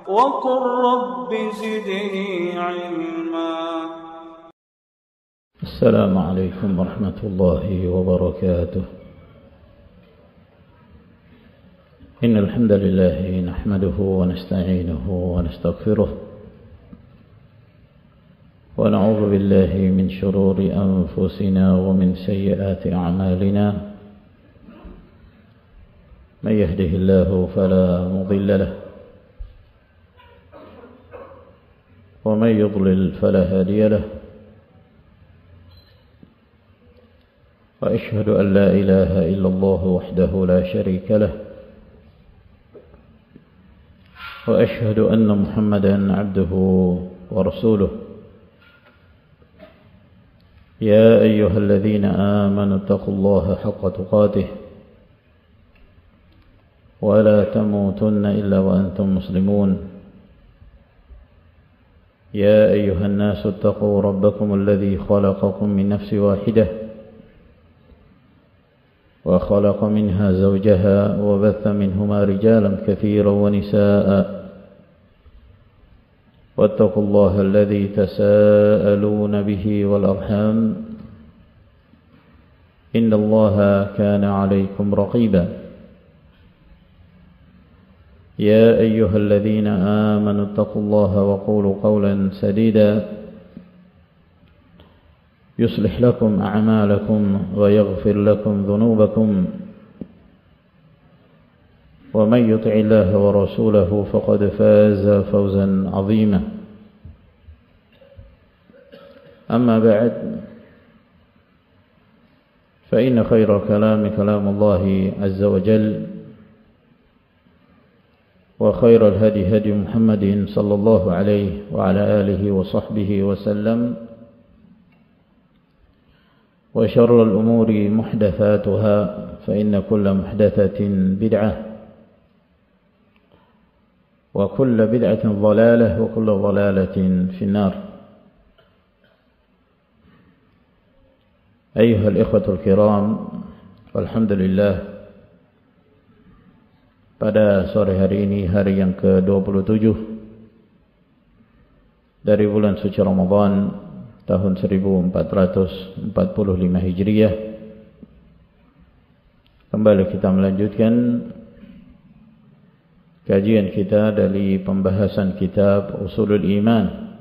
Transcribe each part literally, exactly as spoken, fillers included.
وقل رب زدني علما. السلام عليكم ورحمة الله وبركاته. إن الحمد لله نحمده ونستعينه ونستغفره ونعوذ بالله من شرور أنفسنا ومن سيئات أعمالنا. من يهده الله فلا مضل له ومن يضلل فلا هادي له. وأشهد أن لا إله إلا الله وحده لا شريك له. وأشهد أن محمدا عبده ورسوله. يا أيها الذين آمنوا اتقوا الله حق تقاته ولا تموتن إلا وأنتم مسلمون. يا أيها الناس اتقوا ربكم الذي خلقكم من نفس واحدة وخلق منها زوجها وبث منهما رجالا كثيرا ونساء. واتقوا الله الذي تساءلون به والأرحام إن الله كان عليكم رقيبا. يا أيها الذين آمنوا اتقوا الله وقولوا قولا سديدا يصلح لكم أعمالكم ويغفر لكم ذنوبكم. ومن يطع الله ورسوله فقد فاز فوزا عظيما. أما بعد فإن خير الكلام كلام الله عز وجل وخير الهدي هدي محمد صلى الله عليه وعلى آله وصحبه وسلم. وشر الأمور محدثاتها فإن كل محدثة بدعة وكل بدعة ضلالة وكل ضلالة في النار. أيها الإخوة الكرام، والحمد لله, pada sore hari ini, hari yang ke dua puluh tujuh dari bulan suci Ramadan tahun seribu empat ratus empat puluh lima Hijriah, kembali kita melanjutkan kajian kita dari pembahasan kitab Usulul Iman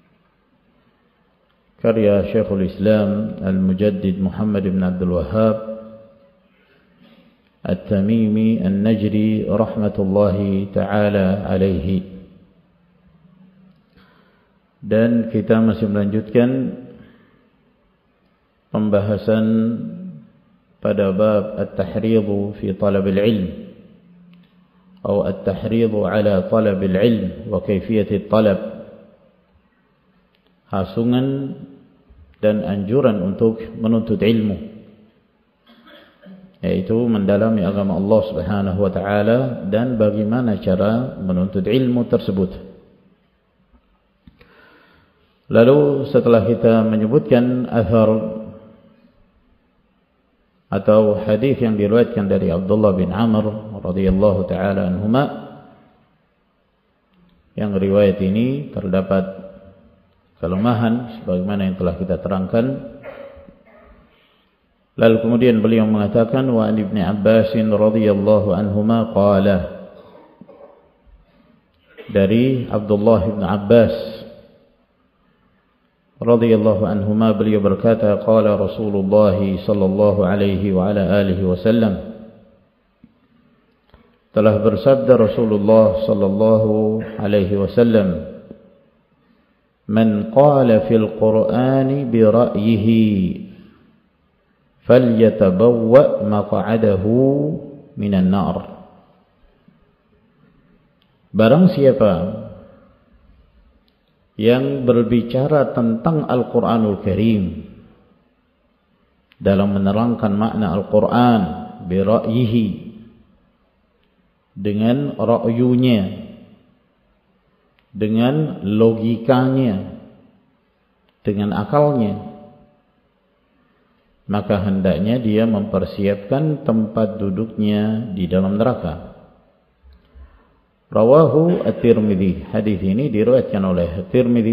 karya Syekhul Islam Al-Mujaddid Muhammad bin Abdul Wahhab At-Tamimi An-Najri rahmatullahi ta'ala alaihi. Dan kita masih melanjutkan pembahasan pada bab At-Tahridhu fi Talab al-Ilm atau At-Tahridhu ala Talab al-Ilm wa Kaifiyat al-Talab, hasungan dan anjuran untuk menuntut ilmu, yaitu mendalami agama Allah Subhanahu wa taala dan bagaimana cara menuntut ilmu tersebut. Lalu setelah kita menyebutkan athar atau hadis yang diriwayatkan dari Abdullah bin Amr radhiyallahu taala anhuma, yang riwayat ini terdapat kelemahan sebagaimana yang telah kita terangkan. Lalu kemudian beliau mengatakan, wa an Ibnu Abbas radhiyallahu anhuma qala, dari Abdullah bin Abbas radhiyallahu anhuma beliau berkata, qala Rasulullah sallallahu alaihi wa ala alihi wasallam, telah bersabda Rasulullah sallallahu alaihi wasallam, man qala fil Qur'ani bi ra'yihi falyatabawwa maq'adahu minan nar. Barang siapa yang berbicara tentang Al-Quranul Karim dalam menerangkan makna Al-Quran bi ra'yihi, dengan ra'yunya, dengan logikanya, dengan akalnya, maka hendaknya dia mempersiapkan tempat duduknya di dalam neraka. Rawahu At-Tirmidzi. Hadis ini diriwayatkan oleh At-Tirmidzi.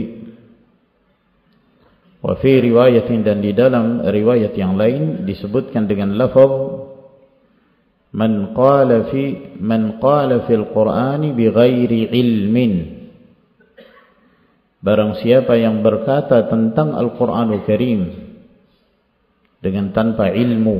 Wa fi riwayatin, dan di dalam riwayat yang lain disebutkan dengan lafaz man qala fi man qala fil Qur'ani bighairi ilmin. Barang siapa yang berkata tentang Al-Qur'anul Karim dengan tanpa ilmu,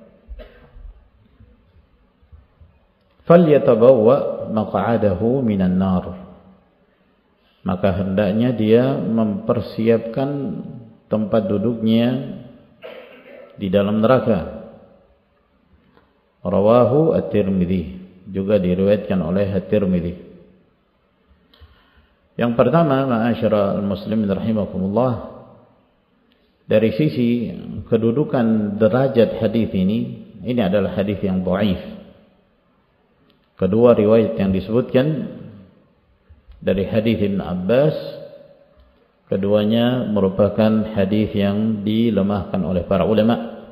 falyatabawwa maq'adahu minan nar, maka hendaknya dia mempersiapkan tempat duduknya di dalam neraka. Rawahu At-Tirmidzi, juga diriwayatkan oleh At-Tirmidzi. Yang pertama, ma'asyiral muslimin rahimakumullah, dari sisi kedudukan derajat hadis ini, ini adalah hadis yang dhaif. Kedua riwayat yang disebutkan dari hadis Ibn Abbas, keduanya merupakan hadis yang dilemahkan oleh para ulama.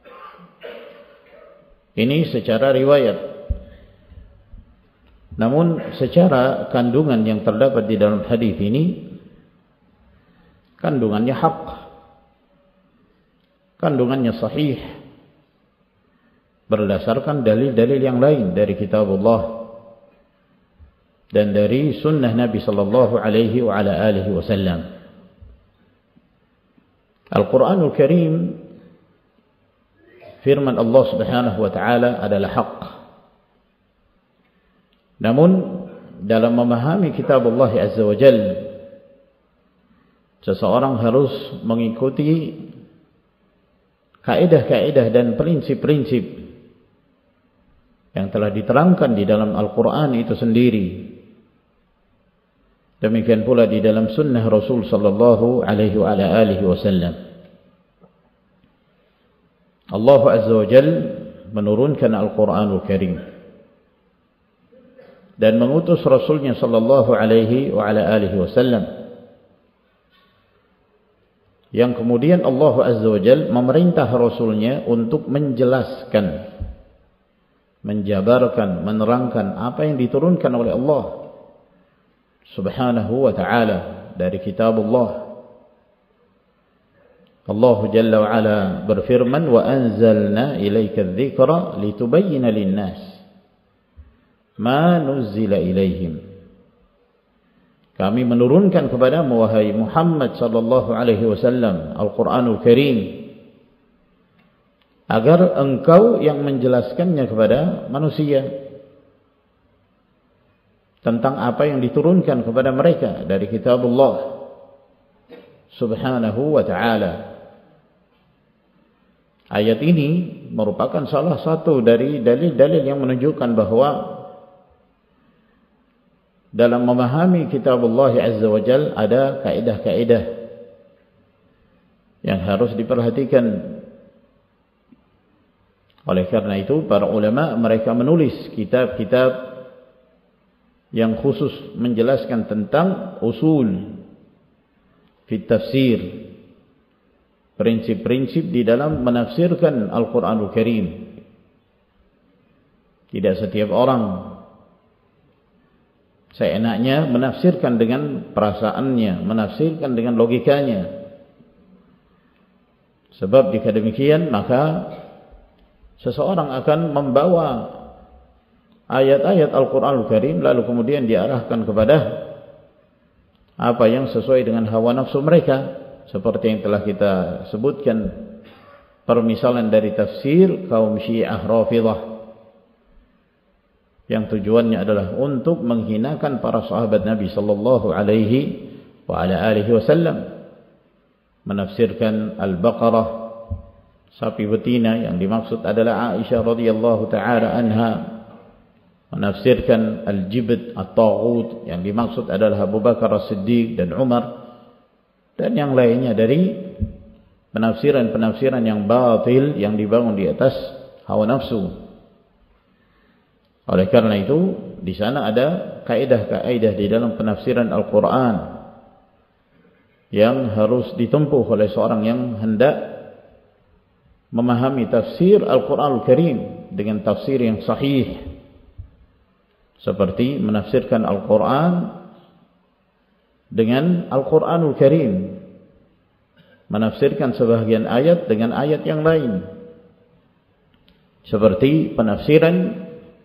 Ini secara riwayat. Namun secara kandungan yang terdapat di dalam hadis ini, kandungannya hak, kandungannya sahih, berdasarkan dalil-dalil yang lain dari kitabullah dan dari sunnah Nabi sallallahu alaihi wa ala alihi wasallam. Al-Quranul Karim, firman Allah subhanahu wa ta'ala adalah hak. Namun dalam memahami kitab Allah azza wa jalla, seseorang harus mengikuti kaidah-kaidah dan prinsip-prinsip yang telah diterangkan di dalam Al-Quran itu sendiri. Demikian pula di dalam sunnah Rasul sallallahu alaihi wa ala alihi wasallam. Allah azza wa jalla menurunkan Al-Quranul Karim dan mengutus Rasulnya sallallahu alaihi wa ala alihi wasallam, yang kemudian Allah azza wa jalla memerintah Rasulnya untuk menjelaskan, menjabarkan, menerangkan apa yang diturunkan oleh Allah subhanahu wa ta'ala dari kitab Allah. Allah jalla wa ala berfirman, wa anzalna ilaika adh-dhikra litubayyana lin-nas ma nuzzila ilaihim. Kami menurunkan kepadamu wahai Muhammad sallallahu alaihi wasallam Al-Quranul Karim agar engkau yang menjelaskannya kepada manusia tentang apa yang diturunkan kepada mereka dari kitab Allah subhanahu wa ta'ala. Ayat ini merupakan salah satu dari dalil-dalil yang menunjukkan bahwa dalam memahami kitab Allah azza wa jalla ada kaidah-kaidah yang harus diperhatikan. Oleh karena itu para ulama mereka menulis kitab-kitab yang khusus menjelaskan tentang usul fit tafsir, prinsip-prinsip di dalam menafsirkan Al-Quranul Karim. Tidak setiap orang seenaknya menafsirkan dengan perasaannya, menafsirkan dengan logikanya. Sebab jika demikian maka seseorang akan membawa ayat-ayat Al-Quranul Karim lalu kemudian diarahkan kepada apa yang sesuai dengan hawa nafsu mereka, seperti yang telah kita sebutkan permisalan dari tafsir kaum Syiah Rafidhah yang tujuannya adalah untuk menghinakan para sahabat Nabi sallallahu alaihi wa ala alihi wasallam, menafsirkan Al-Baqarah, sapi betina, yang dimaksud adalah Aisyah radhiyallahu taala anha, menafsirkan Al-Jibt At-Taghut, yang dimaksud adalah Abu Bakar As-Siddiq dan Umar, dan yang lainnya dari penafsiran-penafsiran yang batil yang dibangun di atas hawa nafsu. Oleh karena itu di sana ada kaidah-kaidah di dalam penafsiran Al-Quran yang harus ditempuh oleh seorang yang hendak memahami tafsir Al-Quranul Karim dengan tafsir yang sahih, seperti menafsirkan Al-Quran dengan Al-Quranul Karim, menafsirkan sebahagian ayat dengan ayat yang lain, seperti penafsiran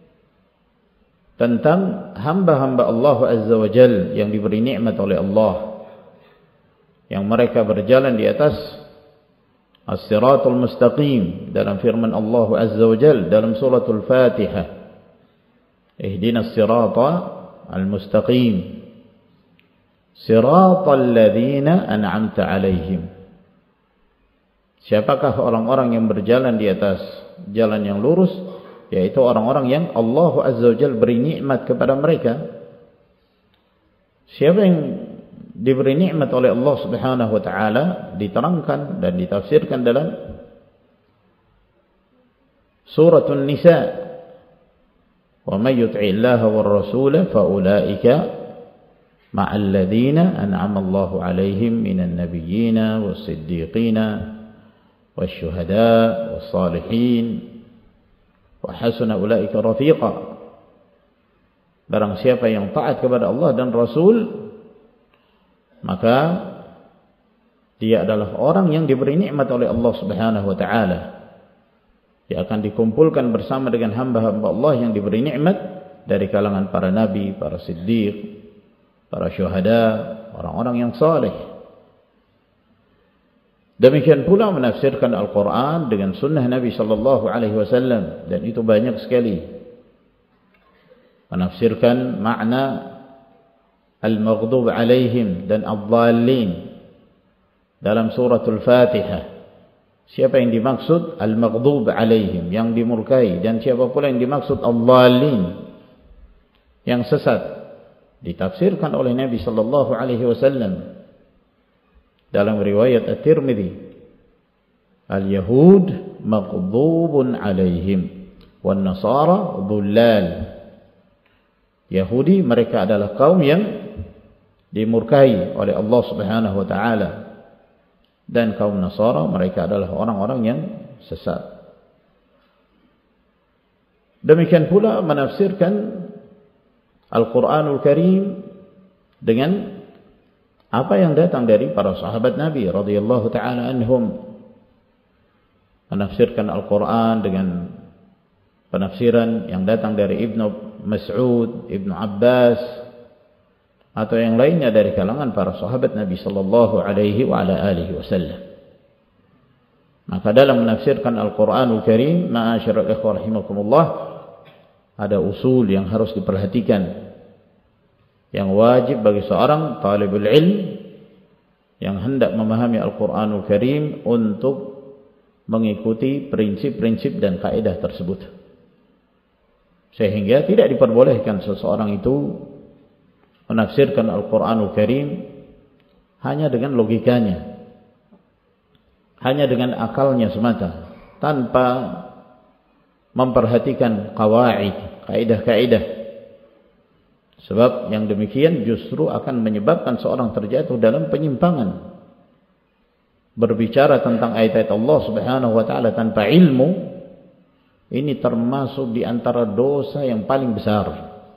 tentang hamba-hamba Allah Azza wa Jal yang diberi nikmat oleh Allah, yang mereka berjalan di atas as-siratul mustaqim, dalam firman Allah Azza wa Jal dalam suratul Fatihah, ihdinas sirata al-mustaqim siratal ladzina an'amta alaihim. Siapakah orang-orang yang berjalan di atas jalan yang lurus? Yaitu orang-orang yang Allah Azza wa Jalla beri nikmat kepada mereka. Siapa yang diberi nikmat oleh Allah Subhanahu wa taala diterangkan dan ditafsirkan dalam surah An-Nisa, wa may yuti'illaha war rasula fa ulaika ma'al ladzina an'ama Allahu 'alaihim minan nabiyyina was-siddiqina wasyuhada was-salihin wa hasuna ulaika rafiqa. Barang siapa yang taat kepada Allah dan Rasul, maka dia adalah orang yang diberi nikmat oleh Allah Subhanahu wa taala. Dia akan dikumpulkan bersama dengan hamba-hamba Allah yang diberi nikmat dari kalangan para nabi, para siddiq, para syuhada, orang-orang yang saleh. Demikian pula menafsirkan Al-Quran dengan sunnah Nabi sallallahu alaihi wasallam, dan itu banyak sekali. Menafsirkan makna al-maghdub alaihim dan ad-dallin dalam suratul Fatihah. Siapa yang dimaksud al-maghdub alaihim, yang dimurkai, dan siapa pula yang dimaksud ad-dallin, yang sesat, ditafsirkan oleh Nabi sallallahu alaihi wasallam dalam riwayat At-Tirmidzi, al-yahud maghdubun alaihim wan nasara dhullal. Yahudi mereka adalah kaum yang dimurkai oleh Allah Subhanahu wa taala, dan kaum Nasara mereka adalah orang-orang yang sesat. Demikian pula menafsirkan Al-Quranul Karim dengan apa yang datang dari para sahabat Nabi radhiyallahu taala anhum. Menafsirkan Al-Quran dengan penafsiran yang datang dari Ibnu Mas'ud, Ibnu Abbas, atau yang lainnya dari kalangan para sahabat Nabi sallallahu alaihi wa ala alihi wasallam. Maka dalam menafsirkan Al-Quranul Karim, ma'asyiral ikhwah rahimakumullah, ada usul yang harus diperhatikan, yang wajib bagi seorang talibul ilm yang hendak memahami Al-Quranul Karim untuk mengikuti prinsip-prinsip dan kaidah tersebut, sehingga tidak diperbolehkan seseorang itu menafsirkan Al-Quranul Karim hanya dengan logikanya, hanya dengan akalnya semata, tanpa memperhatikan qawaid, kaidah-kaidah. Sebab yang demikian justru akan menyebabkan seorang terjatuh dalam penyimpangan. Berbicara tentang ayat-ayat Allah Subhanahu wa taala tanpa ilmu, ini termasuk di antara dosa yang paling besar.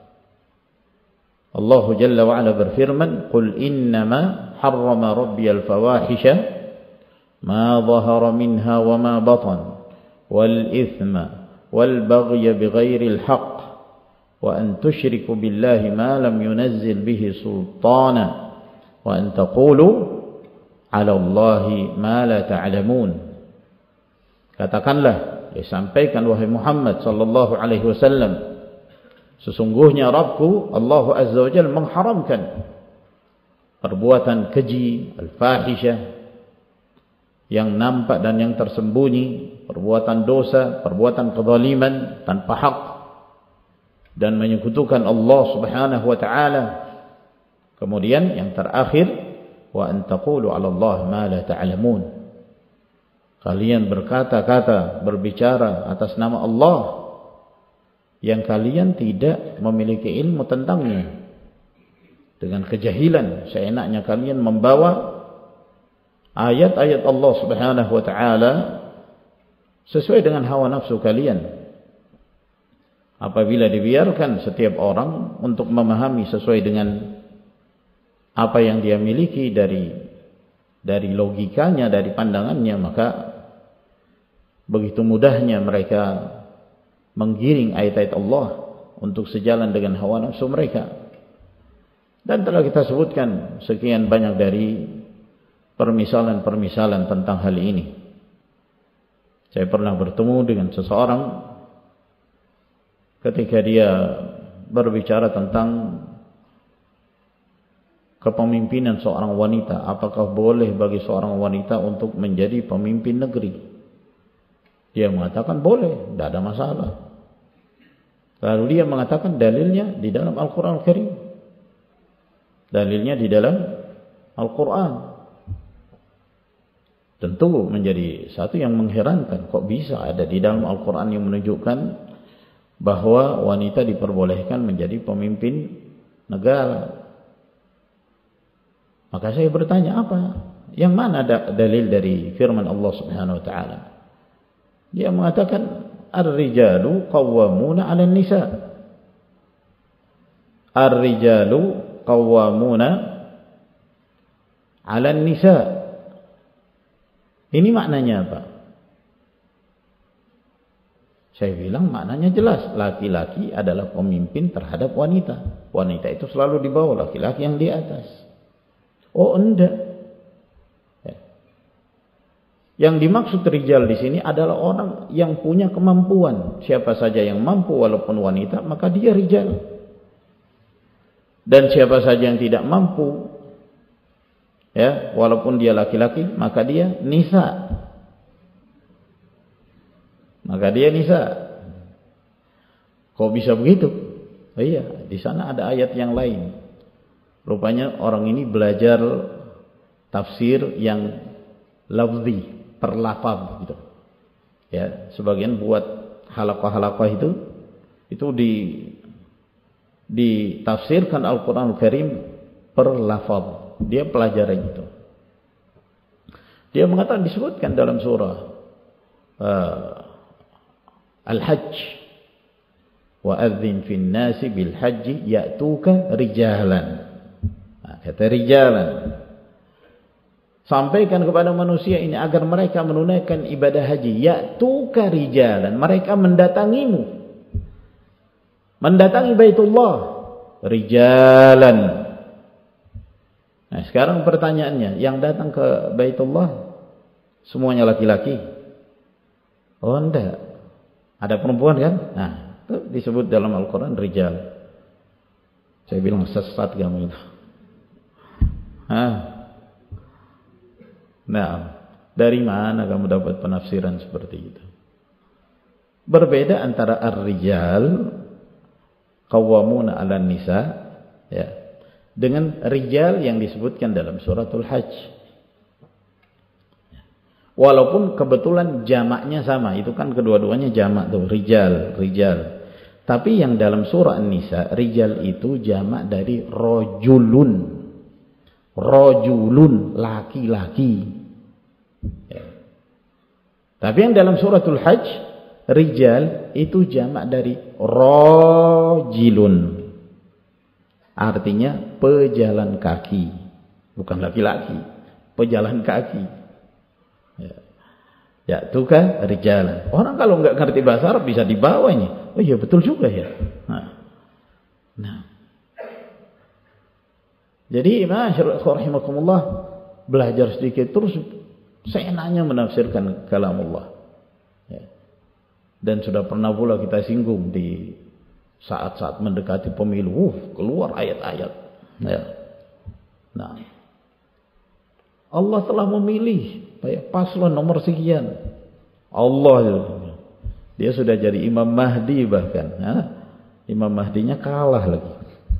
Allah Jalla wa Ala berfirman, "Qul innama harrama rabbiyal fawahisha ma dhahara minha wa ma batan wal ithma wal baghya bighairil haqq wa an tusyriku billahi ma lam yunazzil bihi sultana wa an taqulu 'ala Allahi ma la ta'lamun." Katakanlah, disampaikan wahai Muhammad sallallahu alaihi wasallam, sesungguhnya Rabbku Allah Azza wa Jalla mengharamkan perbuatan keji, al-fahishah, yang nampak dan yang tersembunyi, perbuatan dosa, perbuatan kezaliman tanpa hak, dan menyekutukan Allah Subhanahu wa taala. Kemudian yang terakhir, wa an taqulu 'ala Allah ma la ta'lamun. Kalian berkata-kata, berbicara atas nama Allah yang kalian tidak memiliki ilmu tentangnya. Dengan kejahilan, seenaknya kalian membawa ayat-ayat Allah Subhanahu wa taala sesuai dengan hawa nafsu kalian. apabila dibiarkan setiap orang untuk memahami sesuai dengan apa yang dia miliki dari dari logikanya, dari pandangannya, maka begitu mudahnya mereka menggiring ayat-ayat Allah untuk sejalan dengan hawa nafsu mereka. Dan telah kita sebutkan sekian banyak dari permisalan-permisalan tentang hal ini. Saya pernah bertemu dengan seseorang ketika dia berbicara tentang kepemimpinan seorang wanita. Apakah boleh bagi seorang wanita untuk menjadi pemimpin negeri? Dia mengatakan boleh, tidak ada masalah. Lalu dia mengatakan dalilnya di dalam Al-Quran Al-Karim. Dalilnya di dalam Al-Quran. Tentu menjadi satu yang mengherankan. Kok bisa ada di dalam Al-Quran yang menunjukkan bahwa wanita diperbolehkan menjadi pemimpin negara? Maka saya bertanya, apa? Yang mana dalil dari firman Allah Subhanahu wa taala? Dia mengatakan ar-rijalu qawwamuna 'alan nisa. Ar-rijalu qawwamuna 'alan nisa. Ini maknanya apa? Saya bilang maknanya jelas. Laki-laki adalah pemimpin terhadap wanita. Wanita itu selalu di bawah, laki-laki yang di atas. Oh enggak. Ya. Yang dimaksud rijal di sini adalah orang yang punya kemampuan. Siapa saja yang mampu walaupun wanita, maka dia rijal. Dan siapa saja yang tidak mampu, ya, walaupun dia laki-laki, maka dia nisa. Maka dia nisa. Kok bisa begitu? Oh iya, di sana ada ayat yang lain. Rupanya orang ini belajar tafsir yang lafzi, per lafaz gitu. Ya, sebagian buat halaqah-halaqah itu itu di ditafsirkan Al-Qur'an Al-Karim per lafaz. Dia pelajari itu. Dia mengatakan, disebutkan dalam surah uh, Al-Hajj, wa adzin fin nasi bil hajji ya'tuka rijalan. Kata rijalan, sampaikan kepada manusia ini agar mereka menunaikan ibadah haji. Ya'tuka rijalan, mereka mendatangimu, mendatangi Baitullah rijalan. Nah sekarang pertanyaannya, yang datang ke Baitullah semuanya laki-laki? Oh enggak, ada perempuan kan? Nah itu disebut dalam Al-Quran rijal. Saya bilang sesat kamu itu. Hah? Nah, dari mana kamu dapat penafsiran seperti itu? Berbeda antara ar-rijal qawwamuna 'alan nisa, ya, dengan rijal yang disebutkan dalam suratul Hajj. Walaupun kebetulan jamaknya sama, itu kan kedua-duanya jamak tuh, rijal, rijal. Tapi yang dalam surah An-Nisa, rijal itu jamak dari rojulun. Rojulun, laki-laki. Ya. Tapi yang dalam suratul Hajj, rijal itu jamak dari rojilun. Artinya pejalan kaki. Bukan laki-laki, pejalan kaki. Ya, ya itu kan rijalan. Orang kalau nggak ngerti bahasa Arab bisa dibawa ini. Oh iya betul juga ya. Nah, nah. Jadi masyaallah rahimakumullah, belajar sedikit terus seenaknya menafsirkan kalam Allah. Ya. Dan sudah pernah pula kita singgung di saat-saat mendekati pemilu, uh, keluar ayat-ayat. Ya. Nah, Allah telah memilih paslon nomor sekian. Allah, dia sudah jadi Imam Mahdi bahkan. Ya. Imam Mahdinya kalah lagi.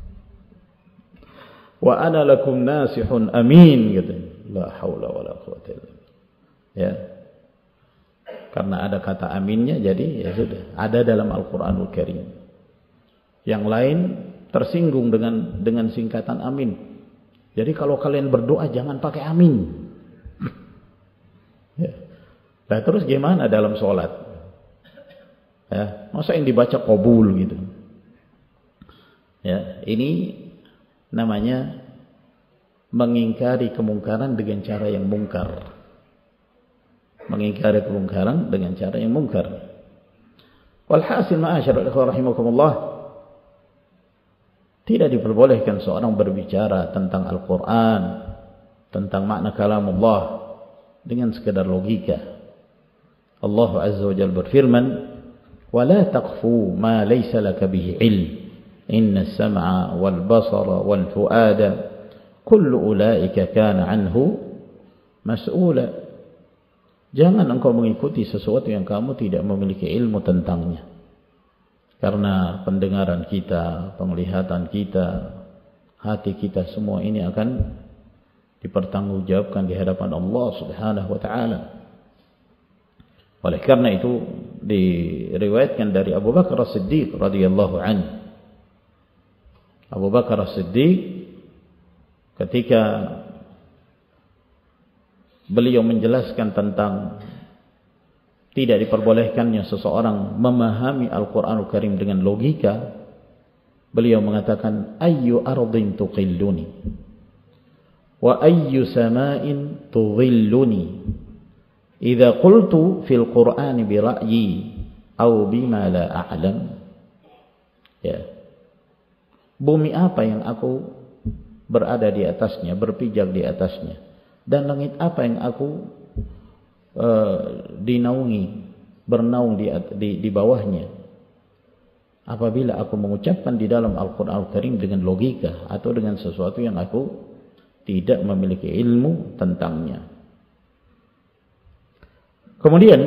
Wa ana lakum nasihun amin gitu. La haula wala quwwata illa billah. Ya. Karena ada kata aminnya, jadi ya sudah, ada dalam Al-Qur'anul Karim. Yang lain tersinggung dengan dengan singkatan amin. Jadi kalau kalian berdoa jangan pakai amin. Ya. Nah, terus gimana dalam sholat? Ya, masa yang dibaca qabul gitu. Ya, ini namanya mengingkari kemungkaran dengan cara yang mungkar. Mengingkari kemungkaran dengan cara yang mungkar. Walhasil ma'asyarul ikhwah rahimakumullah, tidak diperbolehkan seorang berbicara tentang Al-Quran, tentang makna kalamullah dengan sekedar logika. Allah Azza wa Jalla berfirman, وَلَا تَقْفُوا مَا لَيْسَ لَكَ بِهِ عِلْمٍ إِنَّ السَّمْعَ وَالْبَصَرَ وَالْفُؤَادَ كُلُّ أُولَئِكَ كَانَ عَنْهُ مَسْئُولًا. Jangan engkau mengikuti sesuatu yang kamu tidak memiliki ilmu tentangnya. Karena pendengaran kita, penglihatan kita, hati kita, semua ini akan dipertanggungjawabkan di hadapan Allah Subhanahu wa taala. Oleh karena itu diriwayatkan dari Abu Bakar As-Siddiq radhiyallahu anhu. Abu Bakar As-Siddiq ketika beliau menjelaskan tentang tidak diperbolehkannya seseorang memahami Al-Quranul Karim dengan logika, beliau mengatakan, ayyu ardin tuqilluni wa ayyu sama'in tudhilluni idza qultu fil Qur'ani bi ra'yi aw bima la a'lam. Ya. Bumi apa yang aku berada di atasnya, berpijak di atasnya, dan langit apa yang aku Uh, dinaungi, bernaung di, di, di bawahnya, apabila aku mengucapkan di dalam Al-Quran Al-Karim dengan logika atau dengan sesuatu yang aku tidak memiliki ilmu tentangnya. Kemudian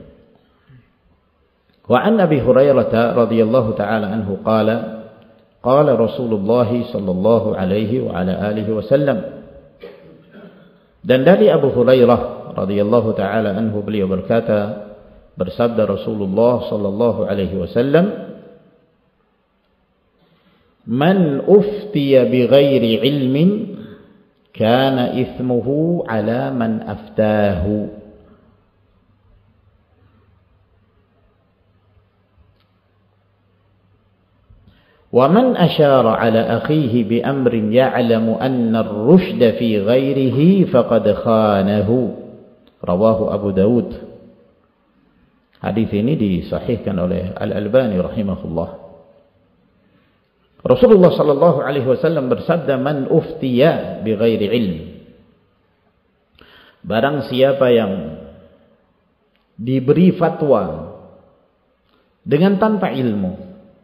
wa an Abi Hurairah radhiyallahu ta'ala anhu qala qala Rasulullah sallallahu alaihi wa ala alihi wasallam, dan dari Abu Hurairah radhiyallahu taala anhu beliau berkata, bersabda Rasulullah sallallahu alaihi wasallam, man uftiya bighairi ilmin kana ithmuhu ala man aftahu. وَمَنْ أَشَارَ عَلَى أَخِيهِ بِأَمْرٍ يَعْلَمُ أَنَّ الرُّشْدَ فِي غَيْرِهِ فَقَدْ خَانَهُ. Rawahu Abu Dawud. Hadis ini disahihkan oleh Al-Albani rahimahullah. Rasulullah sallallahu alaihi wasallam bersabda, man uftiya bighairi ilm. Barang siapa yang diberi fatwa dengan tanpa ilmu,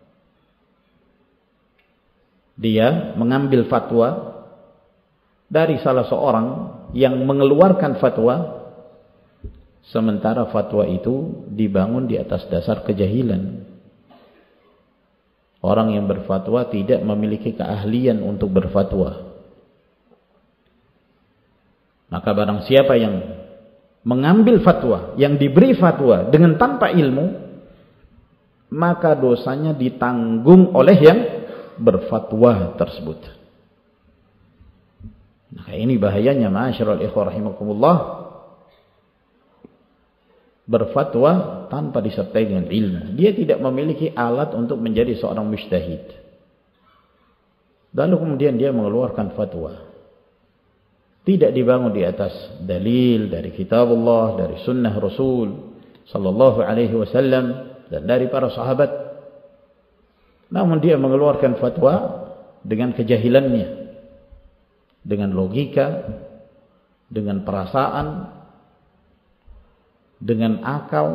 dia mengambil fatwa dari salah seorang yang mengeluarkan fatwa, sementara fatwa itu dibangun di atas dasar kejahilan. Orang yang berfatwa tidak memiliki keahlian untuk berfatwa. Maka barang siapa yang mengambil fatwa, yang diberi fatwa dengan tanpa ilmu, maka dosanya ditanggung oleh yang berfatwa tersebut. Nah, ini bahayanya ma'asyiral ikhwah rahimakumullah, berfatwa tanpa disertai dengan ilmu. Dia tidak memiliki alat untuk menjadi seorang mujtahid, lalu kemudian dia mengeluarkan fatwa tidak dibangun di atas dalil dari kitabullah, dari sunnah Rasul sallallahu alaihi wasallam dan dari para sahabat, namun dia mengeluarkan fatwa dengan kejahilannya, dengan logika, dengan perasaan, dengan akal,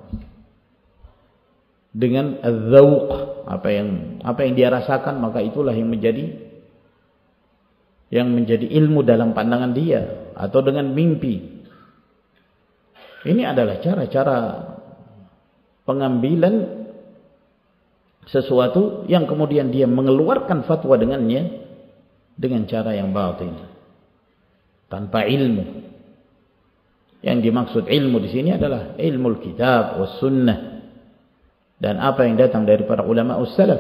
dengan az-zauq, apa yang apa yang dia rasakan, maka itulah yang menjadi yang menjadi ilmu dalam pandangan dia, atau dengan mimpi. Ini adalah cara-cara pengambilan sesuatu yang kemudian dia mengeluarkan fatwa dengannya dengan cara yang batin, tanpa ilmu. Yang dimaksud ilmu di sini adalah ilmu kitab was sunnah dan apa yang datang dari para ulama us-salaf.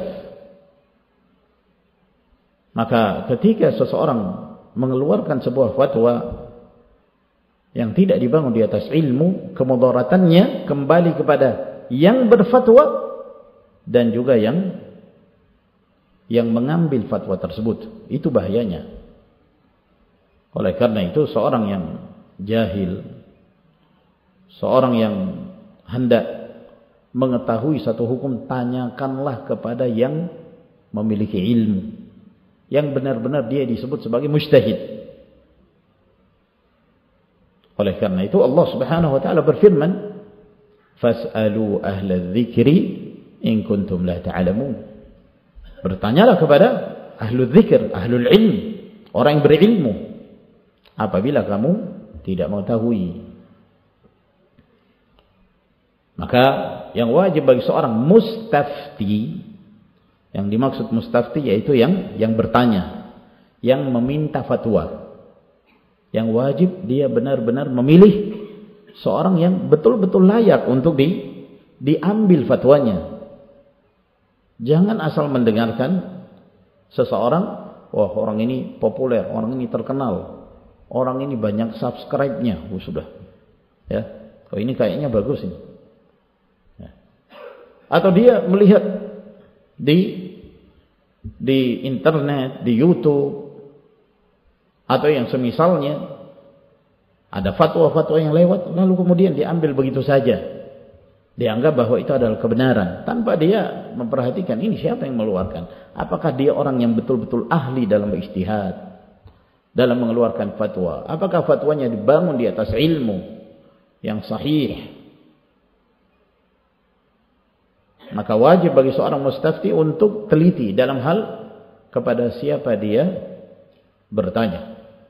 Maka ketika seseorang mengeluarkan sebuah fatwa yang tidak dibangun di atas ilmu, kemudaratannya kembali kepada yang berfatwa dan juga yang yang mengambil fatwa tersebut. Itu bahayanya. Oleh karena itu seorang yang jahil, seorang yang hendak mengetahui satu hukum, tanyakanlah kepada yang memiliki ilmu, yang benar-benar dia disebut sebagai mujtahid. Oleh karena itu Allah Subhanahu wa taala berfirman, "Fas'alu ahla dzikri in kuntum la ta'lamun." Bertanyalah kepada ahlul dzikr, ahlul ilm, orang yang berilmu, apabila kamu tidak mengetahui. Maka yang wajib bagi seorang mustafti, yang dimaksud mustafti yaitu yang yang bertanya, yang meminta fatwa. Yang wajib dia benar-benar memilih seorang yang betul-betul layak untuk di, diambil fatwanya. Jangan asal mendengarkan seseorang, wah orang ini populer, orang ini terkenal, orang ini banyak subscribe-nya, oh, sudah. Ya, oh ini kayaknya bagus ini. Ya. Atau dia melihat di di internet, di YouTube, atau yang semisalnya, ada fatwa-fatwa yang lewat, lalu kemudian diambil begitu saja. Dianggap bahwa itu adalah kebenaran, tanpa dia memperhatikan ini siapa yang mengeluarkan. Apakah dia orang yang betul-betul ahli dalam ijtihad, dalam mengeluarkan fatwa? Apakah fatwanya dibangun di atas ilmu yang sahih? Maka wajib bagi seorang mustafti untuk teliti dalam hal kepada siapa dia bertanya.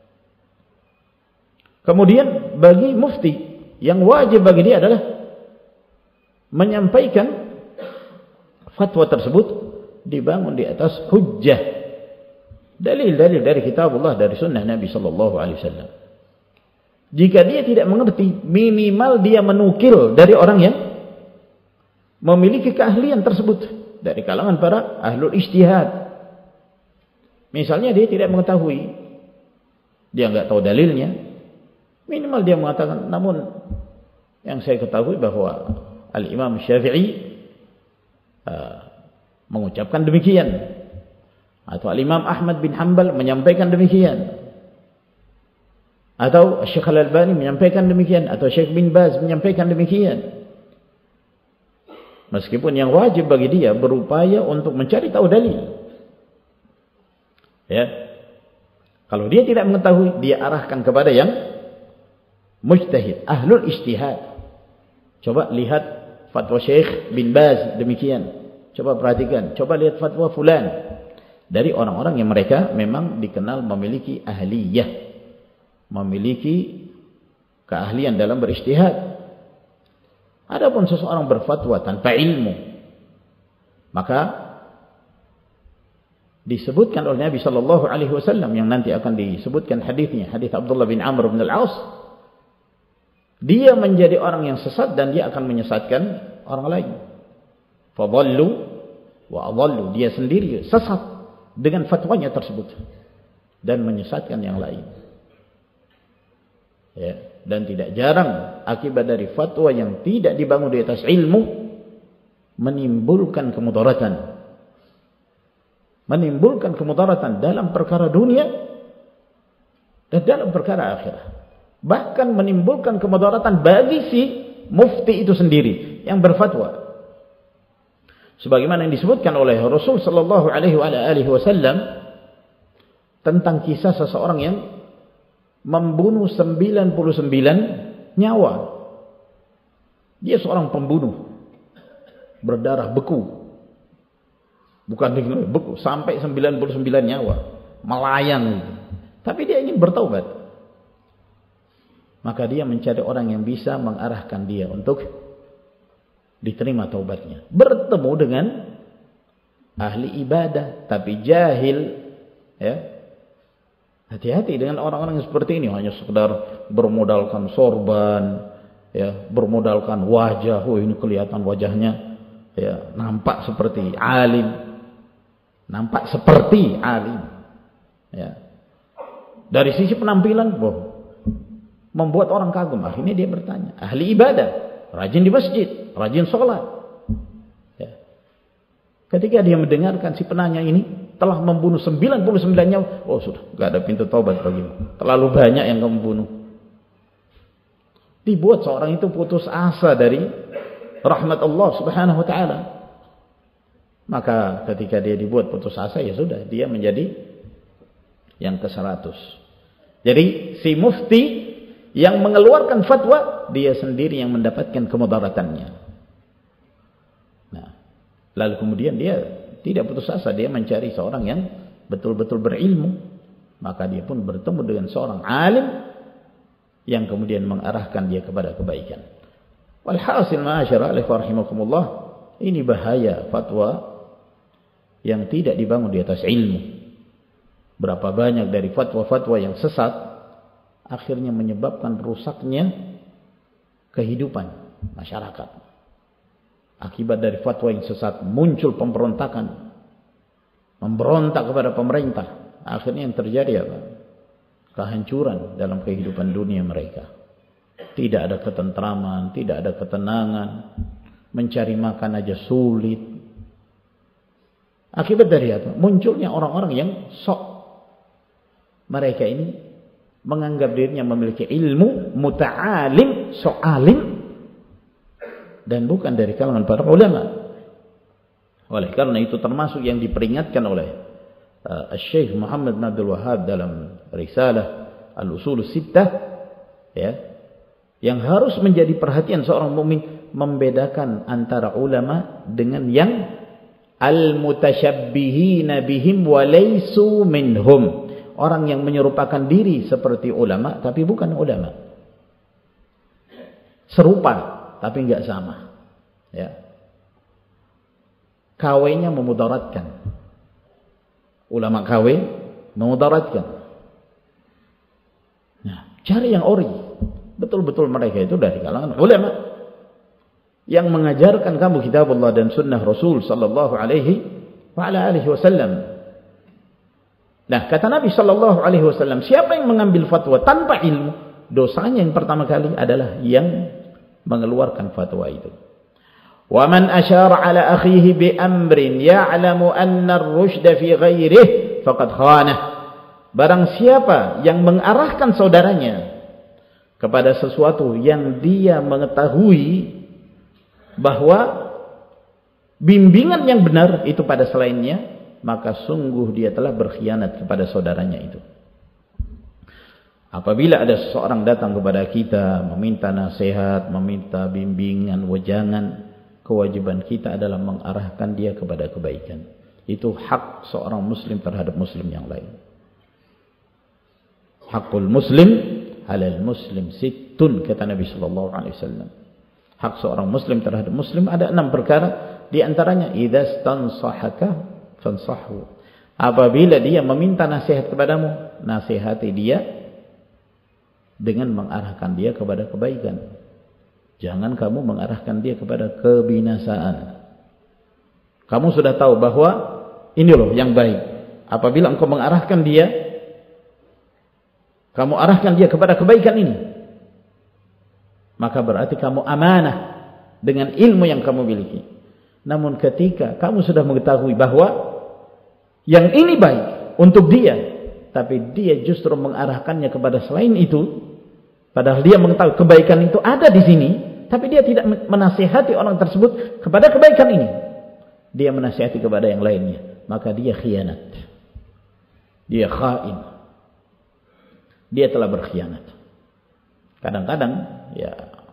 Kemudian bagi mufti, yang wajib bagi dia adalah menyampaikan fatwa tersebut dibangun di atas hujjah, dalil-dalil dari kitabullah, dari sunnah Nabi sallallahu alaihi wasallam. Jika dia tidak mengerti, minimal dia menukil dari orang yang memiliki keahlian tersebut dari kalangan para ahlul ijtihad. Misalnya dia tidak mengetahui, dia enggak tahu dalilnya, minimal dia mengatakan, namun yang saya ketahui bahwa Al-Imam Syafi'i uh, mengucapkan demikian, atau Al-Imam Ahmad bin Hanbal menyampaikan demikian, atau Syekh Al-Albani menyampaikan demikian, atau Syekh bin Baz menyampaikan demikian. Meskipun yang wajib bagi dia berupaya untuk mencari tahu dalil. Ya. Kalau dia tidak mengetahui, dia arahkan kepada yang mujtahid, ahlul ijtihad. Coba lihat fatwa Syekh bin Baz demikian. Coba perhatikan, coba lihat fatwa fulan. Dari orang-orang yang mereka memang dikenal memiliki ahliyah, memiliki keahlian dalam berijtihad. Adapun seseorang berfatwa tanpa ilmu, maka disebutkan oleh Nabi sallallahu alaihi wasallam yang nanti akan disebutkan hadisnya, hadis Abdullah bin Amr bin Al-As. Dia menjadi orang yang sesat dan dia akan menyesatkan orang lain. Fadallu wa adallu, dia sendiri sesat dengan fatwanya tersebut dan menyesatkan yang lain. Ya, dan tidak jarang akibat dari fatwa yang tidak dibangun di atas ilmu menimbulkan kemudaratan. Menimbulkan kemudaratan dalam perkara dunia dan dalam perkara akhirat. Bahkan menimbulkan kemudaratan bagi si mufti itu sendiri yang berfatwa. Sebagaimana yang disebutkan oleh Rasul sallallahu alaihi wasallam tentang kisah seseorang yang membunuh sembilan puluh sembilan nyawa. Dia seorang pembunuh, berdarah beku. Bukan beku, sampai sembilan puluh sembilan nyawa, melayang. Tapi dia ingin bertaubat. Maka dia mencari orang yang bisa mengarahkan dia untuk diterima taubatnya. Bertemu dengan ahli ibadah tapi jahil, ya. Hati-hati dengan orang-orang yang seperti ini, hanya sekedar bermodalkan sorban, ya, bermodalkan wajah. Oh, ini kelihatan wajahnya, ya, nampak seperti alim, nampak seperti alim, ya. Dari sisi penampilan, boh, membuat orang kagum. Akhirnya dia bertanya, ahli ibadah, rajin di masjid, rajin sholat. Ya. Ketika dia mendengarkan si penanya ini telah membunuh sembilan puluh sembilan nyawa, oh sudah, gak ada pintu taubat bagimu. Terlalu banyak yang kamu bunuh. Dibuat seorang itu putus asa dari rahmat Allah Subhanahu wa taala. Maka ketika dia dibuat putus asa, ya sudah, dia menjadi yang ke seratus. Jadi si mufti yang mengeluarkan fatwa, dia sendiri yang mendapatkan kemudaratannya. Nah, lalu kemudian dia tidak putus asa, dia mencari seorang yang betul-betul berilmu. Maka dia pun bertemu dengan seorang alim yang kemudian mengarahkan dia kepada kebaikan. Walhasil ma'asyara alaihi rahimakumullah, ini bahaya fatwa yang tidak dibangun di atas ilmu. Berapa banyak dari fatwa-fatwa yang sesat akhirnya menyebabkan rusaknya kehidupan masyarakat. Akibat dari fatwa yang sesat muncul pemberontakan, memberontak kepada pemerintah. Akhirnya yang terjadi apa? Kehancuran dalam kehidupan dunia mereka. Tidak ada ketentraman, tidak ada ketenangan, mencari makan aja sulit. Akibat dari apa? Munculnya orang-orang yang sok. Mereka ini menganggap dirinya memiliki ilmu, muta'alim, so'alim, dan bukan dari kalangan para ulama. Oleh karena itu termasuk yang diperingatkan oleh uh, Syekh Muhammad bin Abdul Wahhab dalam risalah Al-Usul Sittah, ya, yang harus menjadi perhatian seorang mukmin, membedakan antara ulama dengan yang al-mutasyabbihina bihim wa laysu minhum. Orang yang menyerupakan diri seperti ulama tapi bukan ulama. Serupa tapi enggak sama. Ya. K W-nya memudaratkan. Ulama K W memudaratkan. Nah, cari yang ori. Betul-betul mereka itu dari kalangan ulama yang mengajarkan kamu kitab Allah dan sunnah Rasul sallallahu alaihi wa ala alihi wasallam. Nah, kata Nabi sallallahu alaihi wasallam, siapa yang mengambil fatwa tanpa ilmu, dosanya yang pertama kali adalah yang mengeluarkan fatwa itu. Wa man asyara ala akhihi bi amrin ya'lamu anna ar-rusyda fi ghairihi faqad khanah. Barang siapa yang mengarahkan saudaranya kepada sesuatu yang dia mengetahui bahwa bimbingan yang benar itu pada selainnya, maka sungguh dia telah berkhianat kepada saudaranya itu. Apabila ada seseorang datang kepada kita meminta nasihat, meminta bimbingan, wejangan, kewajiban kita adalah mengarahkan dia kepada kebaikan. Itu hak seorang muslim terhadap muslim yang lain. Hakul muslim halal muslim sittun, kata Nabi sallallahu alaihi wasallam. Hak seorang muslim terhadap muslim ada enam perkara, di antaranya idza stansahaka fansahu. Apabila dia meminta nasihat kepadamu, nasihati dia dengan mengarahkan dia kepada kebaikan. Jangan kamu mengarahkan dia kepada kebinasaan. Kamu sudah tahu bahwa ini loh yang baik. Apabila engkau mengarahkan dia, kamu arahkan dia kepada kebaikan ini, maka berarti kamu amanah dengan ilmu yang kamu miliki. Namun ketika kamu sudah mengetahui bahwa yang ini baik untuk dia, tapi dia justru mengarahkannya kepada selain itu, padahal dia mengetahui kebaikan itu ada di sini, tapi dia tidak menasihati orang tersebut kepada kebaikan ini, dia menasihati kepada yang lainnya, maka dia khianat, dia khain, dia telah berkhianat. Kadang-kadang ya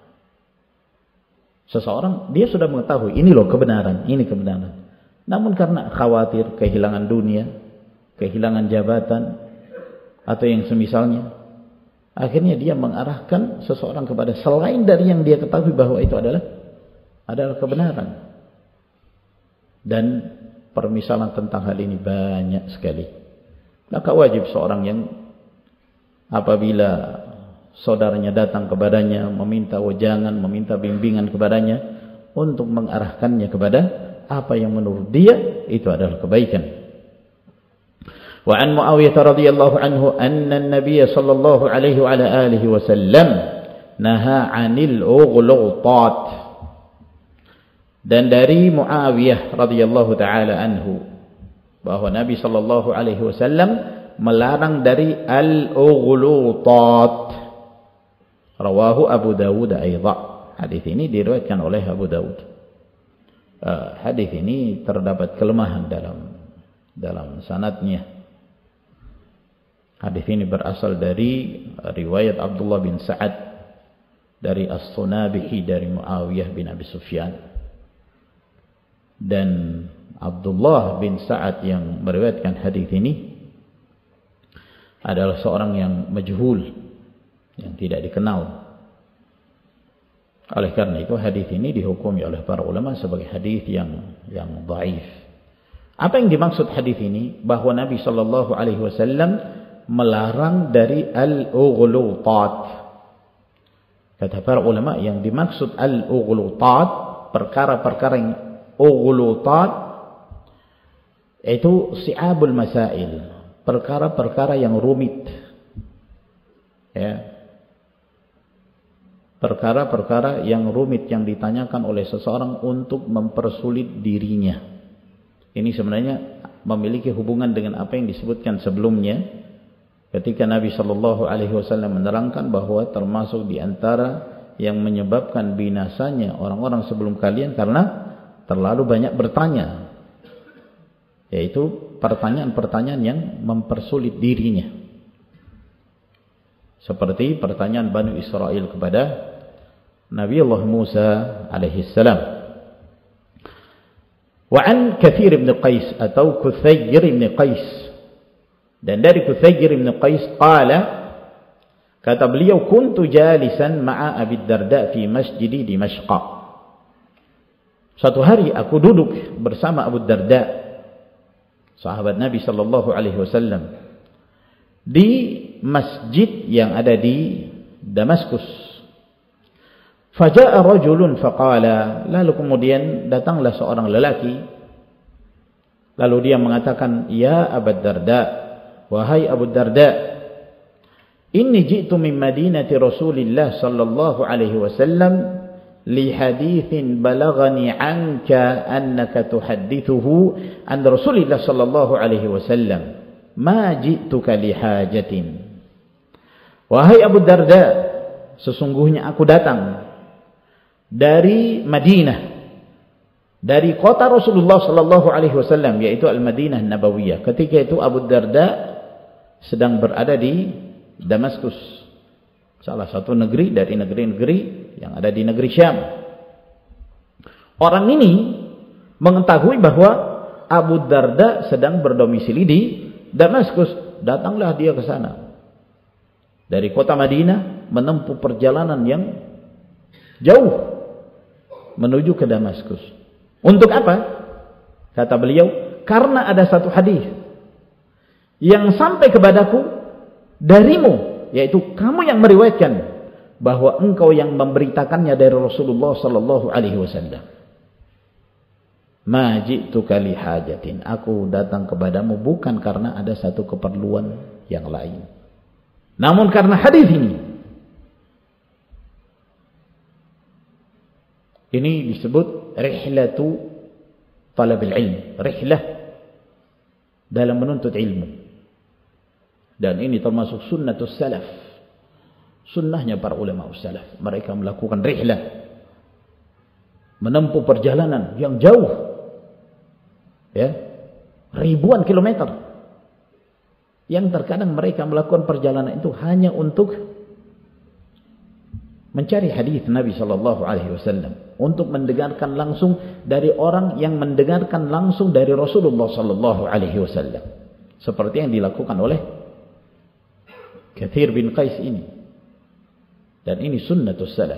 seseorang dia sudah mengetahui ini loh kebenaran, ini kebenaran, namun karena khawatir kehilangan dunia, kehilangan jabatan atau yang semisalnya, akhirnya dia mengarahkan seseorang kepada selain dari yang dia ketahui bahwa itu adalah adalah kebenaran. Dan permisalan tentang hal ini banyak sekali. Maka wajib seorang yang apabila saudaranya datang kepadanya meminta wejangan, meminta bimbingan kepadanya, untuk mengarahkannya kepada apa yang menurut dia itu adalah kebaikan. Wa an Muawiyah radhiyallahu anhu anna an-nabiy sallallahu alaihi wa ala alihi wasallam naha 'anil ughlutat. Dan dari Muawiyah radhiyallahu taala anhu bahwa Nabi sallallahu alaihi wasallam melarang dari al-ughlutat. Rawahu Abu Dawud aidan. Hadis ini diriwayatkan oleh Abu Dawud. Uh, hadis ini terdapat kelemahan dalam dalam sanadnya. Hadis ini berasal dari riwayat Abdullah bin Sa'ad dari As-Sunabihi dari Muawiyah bin Abi Sufyan. Dan Abdullah bin Sa'ad yang meriwayatkan hadis ini adalah seorang yang majhul, yang tidak dikenal. Oleh karena itu hadis ini dihukumi oleh para ulama sebagai hadis yang yang dhaif. Apa yang dimaksud hadis ini? Bahwa Nabi sallallahu alaihi wasallam melarang dari al-ughlutat. Kata para ulama yang dimaksud al-ughlutat, perkara-perkara yang ughlutat itu si'abul masail, perkara-perkara yang rumit. Ya. Perkara-perkara yang rumit yang ditanyakan oleh seseorang untuk mempersulit dirinya. Ini sebenarnya memiliki hubungan dengan apa yang disebutkan sebelumnya. Ketika Nabi Shallallahu Alaihi Wasallam menerangkan bahwa termasuk di antara yang menyebabkan binasanya orang-orang sebelum kalian karena terlalu banyak bertanya, yaitu pertanyaan-pertanyaan yang mempersulit dirinya, seperti pertanyaan Bani Israel kepada Nabi Allah Musa alaihi salam. Wa an Kathir bin Qais atau Kuthayr bin Qais. Dan dari Kuthayr bin Qais qala, kata beliau, kuntu jalisan ma'a Abi Darda fi masjidi Dimashq. Suatu hari aku duduk bersama Abu Darda, sahabat Nabi sallallahu alaihi wasallam, di masjid yang ada di Damaskus. Faja'a rajulun faqala, lalu kemudian datanglah seorang lelaki, lalu dia mengatakan, ya Abu Darda, wahai Abu Darda, inni ji'tu min madinati Rasulillah sallallahu alaihi wasallam li hadithin balaghani anka annaka tuhaddithuhu an Rasulillah sallallahu alaihi wasallam ma ji'tuka li hajatin. Wahai Abu Darda, sesungguhnya aku datang dari Madinah, dari kota Rasulullah sallallahu alaihi wasallam, yaitu Al-Madinah Nabawiyah. Ketika itu Abu Darda sedang berada di Damaskus, salah satu negeri dari negeri-negeri yang ada di negeri Syam. Orang ini mengetahui bahwa Abu Darda sedang berdomisili di Damaskus. Datanglah dia ke sana dari kota Madinah, menempuh perjalanan yang jauh menuju ke Damaskus. Untuk apa? Kata beliau, karena ada satu hadis yang sampai kepadaku darimu, yaitu kamu yang meriwayatkan, bahwa engkau yang memberitakannya dari Rasulullah sallallahu alaihi wasallam. Ma ji'tuka li hajatin, aku datang kepadamu bukan karena ada satu keperluan yang lain, namun karena hadis ini. Ini disebut rihlatu talabil ilm, rihlah dalam menuntut ilmu. Dan ini termasuk sunnatus salaf, sunnahnya para ulama salaf. Mereka melakukan rihlah, menempuh perjalanan yang jauh, ya, ribuan kilometer, yang terkadang mereka melakukan perjalanan itu hanya untuk mencari hadis Nabi sallallahu alaihi wasallam, untuk mendengarkan langsung dari orang yang mendengarkan langsung dari Rasulullah sallallahu alaihi wasallam, seperti yang dilakukan oleh Kathir bin Qais ini. Dan ini sunnatus salaf.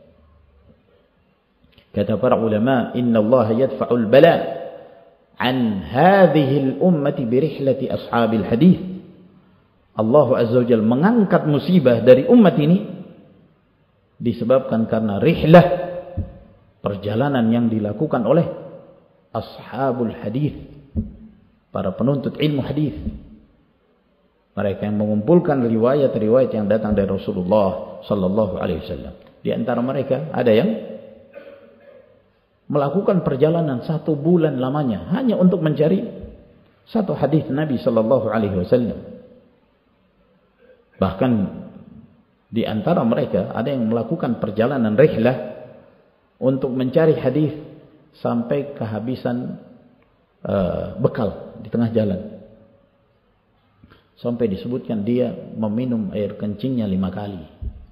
Kata para ulama, inna Allah yadfa'ul bala an hadhihi al-ummati bi rihlati ashabil hadith. Allah azza wa jalla mengangkat musibah dari umat ini disebabkan karena rihlah, perjalanan yang dilakukan oleh ashabul hadith, para penuntut ilmu hadith. Mereka yang mengumpulkan riwayat-riwayat yang datang dari Rasulullah sallallahu alaihi wasallam. Di antara mereka ada yang melakukan perjalanan satu bulan lamanya hanya untuk mencari satu hadis Nabi sallallahu alaihi wasallam. Bahkan di antara mereka ada yang melakukan perjalanan rihlah untuk mencari hadis sampai kehabisan uh, bekal di tengah jalan. Sampai disebutkan dia meminum air kencingnya lima kali.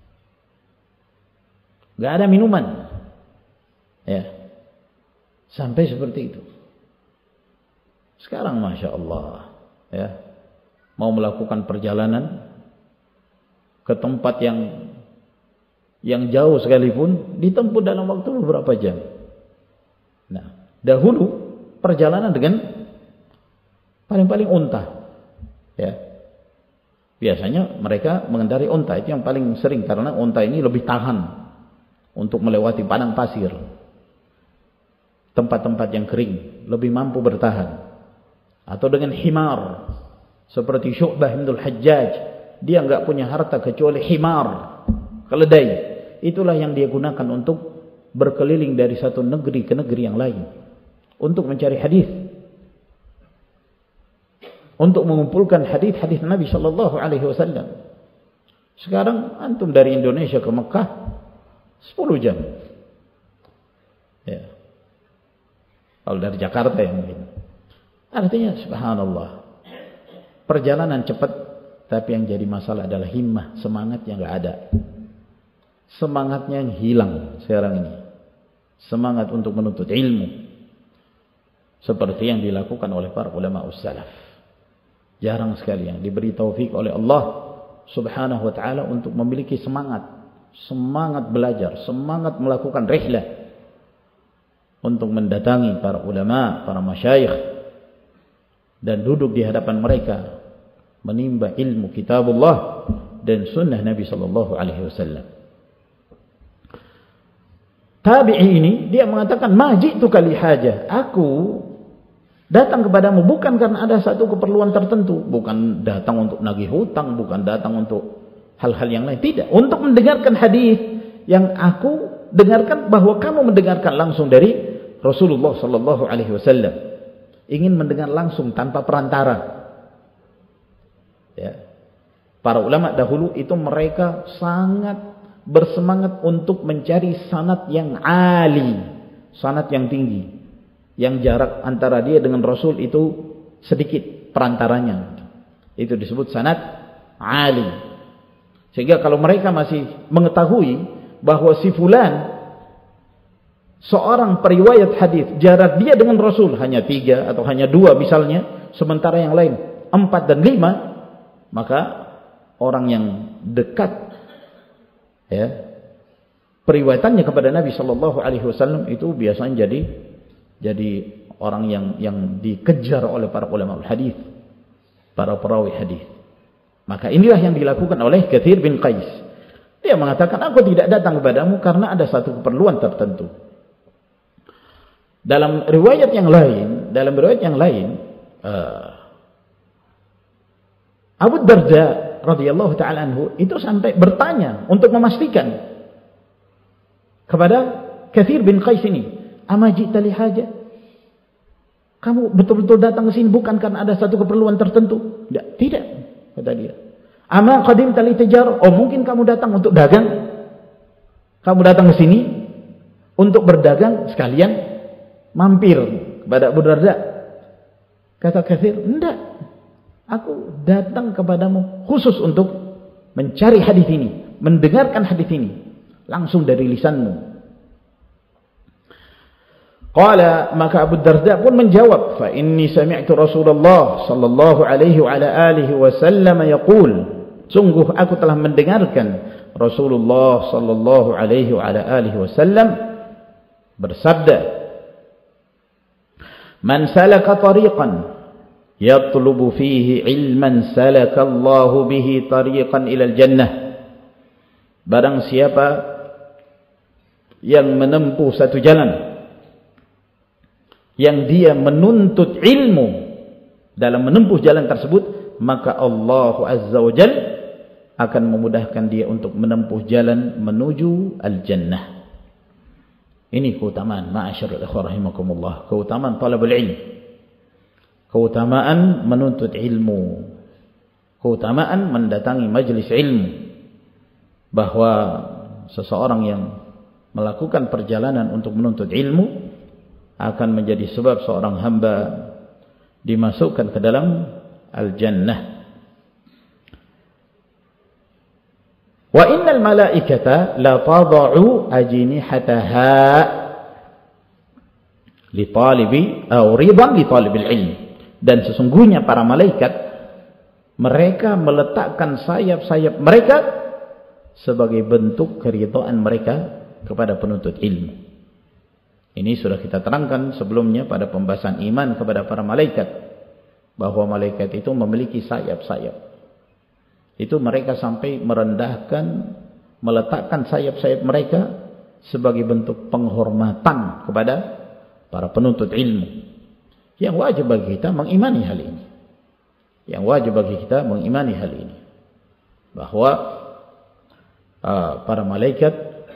Gak ada minuman. Ya. Sampai seperti itu. Sekarang Masya Allah. Ya. Mau melakukan perjalanan ke tempat yang yang jauh sekalipun ditempuh dalam waktu beberapa jam. Nah, dahulu perjalanan dengan paling-paling unta. Ya. Biasanya mereka mengendarai unta, itu yang paling sering karena unta ini lebih tahan untuk melewati padang pasir, tempat-tempat yang kering, lebih mampu bertahan. Atau dengan himar, seperti Syu'bah bin Al-Hajjaj, dia enggak punya harta kecuali himar, keledai. Itulah yang dia gunakan untuk berkeliling dari satu negeri ke negeri yang lain untuk mencari hadis, untuk mengumpulkan hadis-hadis Nabi sallallahu alaihi wasallam. Sekarang antum dari Indonesia ke Mekah sepuluh jam. Ya. Kalau dari Jakarta ya mungkin. Artinya subhanallah. Perjalanan cepat, tapi yang jadi masalah adalah himmah, semangat yang enggak ada. Semangatnya yang hilang sekarang ini. Semangat untuk menuntut ilmu. Seperti yang dilakukan oleh para ulama ussalaf. Jarang sekali yang diberi taufik oleh Allah subhanahu wa ta'ala untuk memiliki semangat. Semangat belajar, semangat melakukan rihlah. Untuk mendatangi para ulama, para masyayikh. Dan duduk di hadapan mereka. Menimba ilmu kitabullah dan sunnah Nabi sallallahu alaihi wasallam. Tabi'i ini, dia mengatakan, ma ji'tuka li hajah. Aku datang kepadamu bukan karena ada satu keperluan tertentu, bukan datang untuk nagih hutang, bukan datang untuk hal-hal yang lain, tidak, untuk mendengarkan hadis yang aku dengarkan, bahwa kamu mendengarkan langsung dari Rasulullah sallallahu alaihi wasallam. Ingin mendengar langsung tanpa perantara. Ya. Para ulama dahulu itu mereka sangat bersemangat untuk mencari sanad yang ali, sanad yang tinggi. Yang jarak antara dia dengan Rasul itu sedikit perantaranya. Itu disebut sanad ali. Sehingga kalau mereka masih mengetahui bahwa si fulan seorang periwayat hadis, jarak dia dengan Rasul hanya tiga atau hanya dua misalnya, sementara yang lain empat dan lima, maka orang yang dekat ya periwayatannya kepada Nabi sallallahu alaihi wasallam itu biasanya jadi jadi orang yang yang dikejar oleh para ulama hadis, para perawi hadis. Maka inilah yang dilakukan oleh Katsir bin Qais. Dia mengatakan, aku tidak datang kepadamu karena ada satu keperluan tertentu. Dalam riwayat yang lain, dalam riwayat yang lain, uh, Abu Darda radhiyallahu taala anhu itu sampai bertanya untuk memastikan kepada Katsir bin Qais ini, ama ji'ta li haja? Kamu betul-betul datang ke sini bukan karena ada satu keperluan tertentu? Tidak, tidak, kata dia. Ama qadimta li tijarah? Oh, mungkin kamu datang untuk dagang? Kamu datang ke sini untuk berdagang sekalian mampir kepada Abu Darda? Kata Katsir, enggak. Aku datang kepadamu khusus untuk mencari hadis ini, mendengarkan hadis ini langsung dari lisanmu. Qala, maka Abu Darda pun menjawab, fa inni sami'tu Rasulullah sallallahu alaihi wa ala alihi wasallam yaqul, sungguh aku telah mendengarkan Rasulullah sallallahu alaihi wa ala alihi wasallam bersabda, man salaka tariqan yatlubu fihi ilman salakallahu bihi tariqan ilal jannah. Barang siapa yang menempuh satu jalan yang dia menuntut ilmu, dalam menempuh jalan tersebut maka Allah Azza wa Jal akan memudahkan dia untuk menempuh jalan menuju al-jannah. Ini keutamaan ma'asyiral ikhwah rahimakumullah, keutamaan talabul ilm, keutamaan menuntut ilmu, keutamaan mendatangi majlis ilmu. Bahwa seseorang yang melakukan perjalanan untuk menuntut ilmu akan menjadi sebab seorang hamba dimasukkan ke dalam al-jannah. Wa innal malaikata la tada'u ajnihataha li talibi atau ridan li talibil ilm. Dan sesungguhnya para malaikat mereka meletakkan sayap-sayap mereka sebagai bentuk keridhaan mereka kepada penuntut ilmu. Ini sudah kita terangkan sebelumnya pada pembahasan iman kepada para malaikat, bahwa malaikat itu memiliki sayap-sayap. Itu mereka sampai merendahkan, meletakkan sayap-sayap mereka sebagai bentuk penghormatan kepada para penuntut ilmu. Yang wajib bagi kita mengimani hal ini. Yang wajib bagi kita mengimani hal ini. Bahwa uh, para malaikat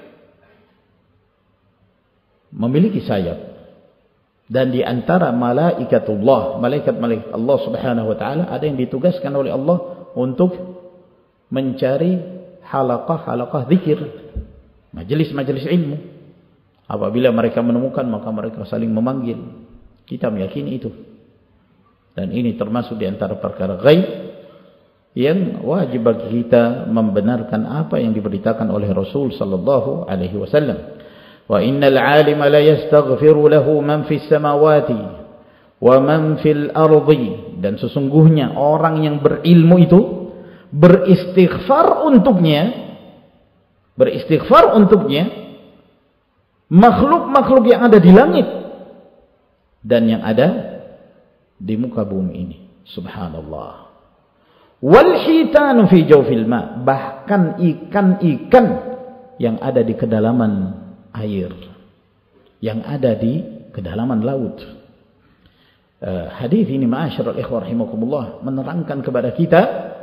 memiliki sayap. Dan di antara malaikatullah, malaikat-malaikat Allah Subhanahu wa taala, ada yang ditugaskan oleh Allah untuk mencari halaqah-halaqah zikir, majelis-majelis ilmu. Apabila mereka menemukan, maka mereka saling memanggil. Kita meyakini itu. Dan ini termasuk di antara perkara ghaib yang wajib bagi kita membenarkan apa yang diberitakan oleh Rasul sallallahu alaihi wasallam. Wa innal 'alima la yastaghfiru lahu man fis samawati wa man fil ardi. Dan sesungguhnya orang yang berilmu itu beristighfar untuknya, beristighfar untuknya makhluk-makhluk yang ada di langit dan yang ada di muka bumi ini. Subhanallah. Wal hitanu fi jawfil ma, bahkan ikan-ikan yang ada di kedalaman air, yang ada di kedalaman laut. Uh, hadis ini ma'asyiral ikhwah rahimakumullah menerangkan kepada kita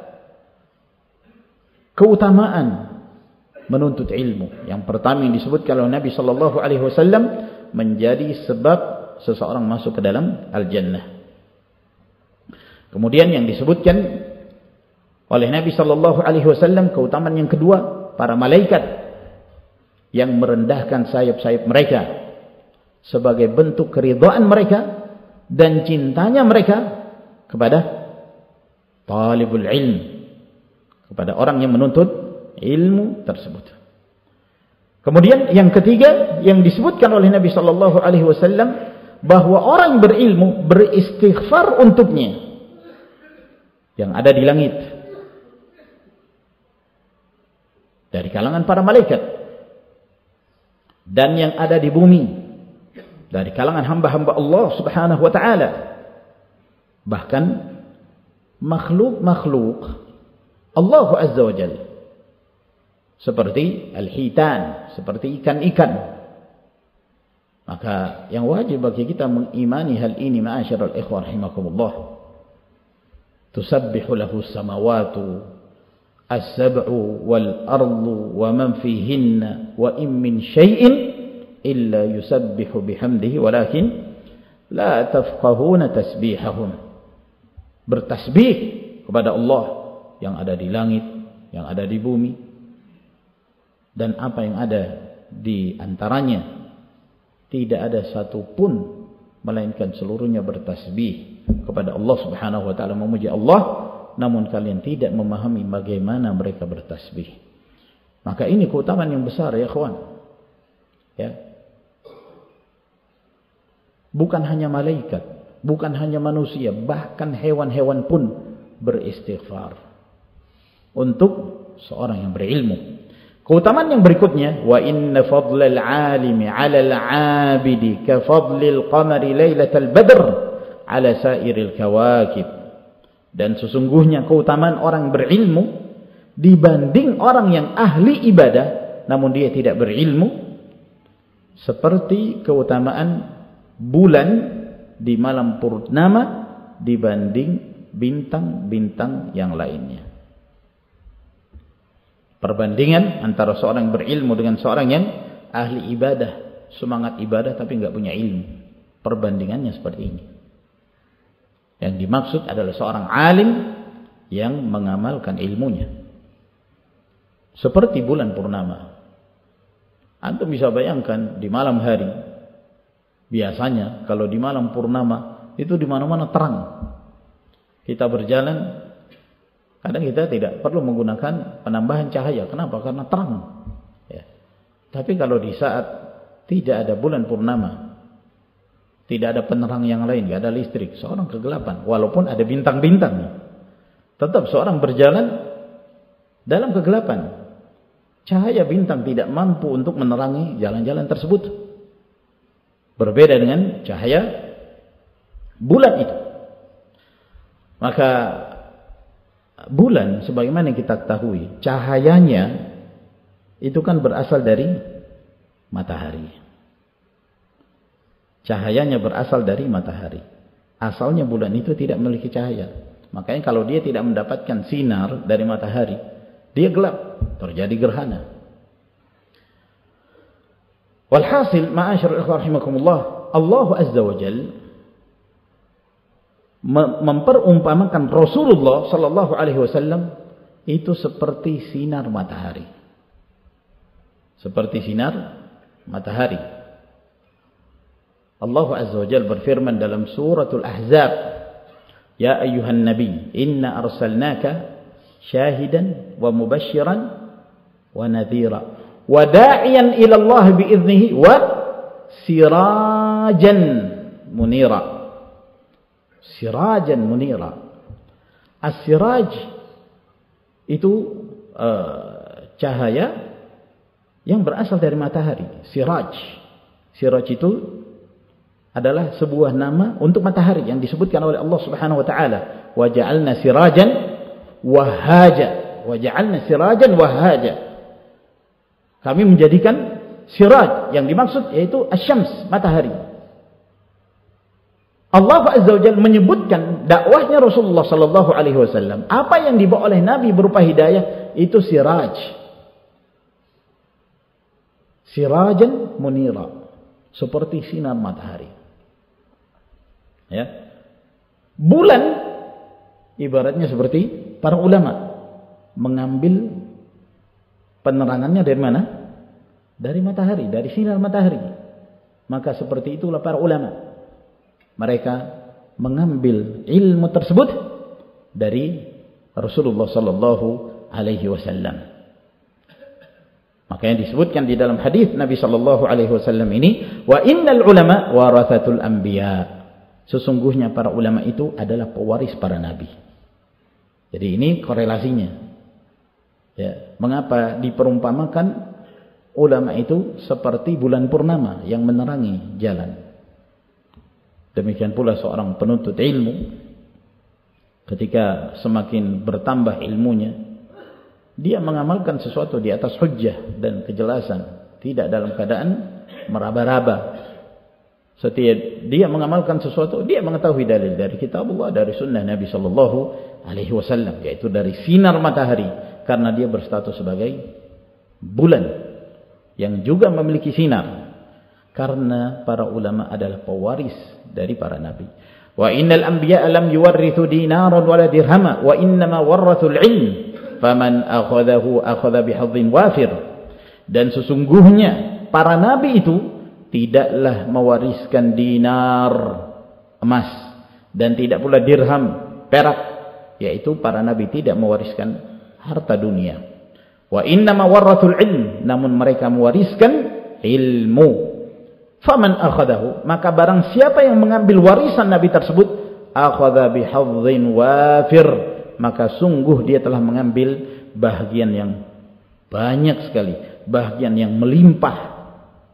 keutamaan menuntut ilmu. Yang pertama yang disebutkan oleh Nabi sallallahu alaihi wasallam menjadi sebab seseorang masuk ke dalam al-jannah. Kemudian yang disebutkan oleh Nabi sallallahu alaihi wasallam keutamaan yang kedua, para malaikat yang merendahkan sayap-sayap mereka sebagai bentuk keridhaan mereka dan cintanya mereka kepada talibul ilm, kepada orang yang menuntut ilmu tersebut. Kemudian yang ketiga yang disebutkan oleh Nabi sallallahu alaihi wasallam, bahwa orang berilmu beristighfar untuknya yang ada di langit dari kalangan para malaikat dan yang ada di bumi dari kalangan hamba-hamba Allah Subhanahu wa taala, bahkan makhluk-makhluk Allah Azza wa Jalla seperti al-hitan, seperti ikan-ikan. Maka yang wajib bagi kita mengimani hal ini ma'asyiral ikhwah rahimakumullah. Tusabbihu lahu as-samawati as-sab'u wal ardu wa man fihinna wa in min syai'in illa yusabbihu bihamdihi walakin la tafqahuna tasbihahum. Bertasbih kepada Allah yang ada di langit, yang ada di bumi, dan apa yang ada di antaranya. Tidak ada satu pun melainkan seluruhnya bertasbih kepada Allah Subhanahu wa taala, memuji Allah, namun kalian tidak memahami bagaimana mereka bertasbih. Maka ini keutamaan yang besar ya kawan. Ya. Bukan hanya malaikat, bukan hanya manusia, bahkan hewan-hewan pun beristighfar untuk seorang yang berilmu. Keutamaan yang berikutnya, wa inna fadlal 'alimi 'alal 'abidi ka fadlil qamari lailatal badr 'ala sairil kawakib. Dan sesungguhnya keutamaan orang berilmu dibanding orang yang ahli ibadah namun dia tidak berilmu seperti keutamaan bulan di malam purnama dibanding bintang-bintang yang lainnya. Perbandingan antara seorang yang berilmu dengan seorang yang ahli ibadah, semangat ibadah tapi enggak punya ilmu. Perbandingannya seperti ini. Yang dimaksud adalah seorang alim yang mengamalkan ilmunya. Seperti bulan purnama. Antum bisa bayangkan di malam hari, biasanya kalau di malam purnama itu di mana-mana terang. Kita berjalan, kadang kita tidak perlu menggunakan penambahan cahaya. Kenapa? Karena terang. Ya. Tapi kalau di saat tidak ada bulan purnama, tidak ada penerang yang lain, tidak ada listrik, seorang kegelapan. Walaupun ada bintang-bintang, tetap seorang berjalan dalam kegelapan. Cahaya bintang tidak mampu untuk menerangi jalan-jalan tersebut. Berbeda dengan cahaya bulan itu. Maka bulan sebagaimana kita ketahui, cahayanya itu kan berasal dari matahari. Cahayanya berasal dari matahari. Asalnya bulan itu tidak memiliki cahaya. Makanya kalau dia tidak mendapatkan sinar dari matahari, dia gelap, terjadi gerhana. Walhasil, ma'asyiral ikhwan rahimakumullah, Allah Azza wa Jalla memperumpamakan Rasulullah sallallahu alaihi wasallam itu seperti sinar matahari. Seperti sinar matahari. Allah Azza wa Jalla berfirman dalam suratul Ahzab, "Ya ayyuhan nabi, inna arsalnaka syahidan wa mubasysyiran wa nadhira wa da'iyan ila Allah bi'idnihi wa sirajan munira." Sirajan munira. As-siraj itu uh, cahaya yang berasal dari matahari. Siraj. Siraj itu adalah sebuah nama untuk matahari yang disebutkan oleh Allah Subhanahu wa taala, "Wa ja'alna sirajan wahaja." Wa ja'alna sirajan wahaja. Kami menjadikan siraj, yang dimaksud yaitu asy-syams, matahari. Allah Azza wa Jalla menyebutkan dakwahnya Rasulullah sallallahu alaihi wasallam. Apa yang dibawa oleh Nabi berupa hidayah itu siraj. Sirajan munira, seperti sinar matahari. Ya. Bulan ibaratnya seperti para ulama mengambil penerangannya dari mana? Dari matahari, dari sinar matahari. Maka seperti itulah para ulama. Mereka mengambil ilmu tersebut dari Rasulullah sallallahu alaihi wasallam. Makanya disebutkan di dalam hadis Nabi sallallahu alaihi wasallam ini, "Wa innal ulama warathatul anbiya." Sesungguhnya para ulama itu adalah pewaris para nabi. Jadi ini korelasinya. Ya, mengapa diperumpamakan ulama itu seperti bulan purnama yang menerangi jalan? Demikian pula seorang penuntut ilmu, ketika semakin bertambah ilmunya, dia mengamalkan sesuatu di atas hujjah dan kejelasan, tidak dalam keadaan meraba-raba. Setiap dia mengamalkan sesuatu, dia mengetahui dalil dari kitab Allah, dari sunnah Nabi sallallahu alaihi wasallam, yaitu dari sinar matahari, karena dia berstatus sebagai bulan yang juga memiliki sinar. Karena para ulama adalah pewaris dari para nabi. Wa innal anbiya'a lam yuwarrithu dinaran wala dirhama wa innama warrathul ilm faman akhadhahu akhadha bihadhin wafir. Dan sesungguhnya para nabi itu tidaklah mewariskan dinar emas dan tidak pula dirham perak, yaitu para nabi tidak mewariskan harta dunia. Wa innama warrathul ilm, namun mereka mewariskan ilmu. Faman akhadahu, maka barang siapa yang mengambil warisan Nabi tersebut, akhadha bihadhin wafir, maka sungguh dia telah mengambil bahagian yang banyak sekali, bahagian yang melimpah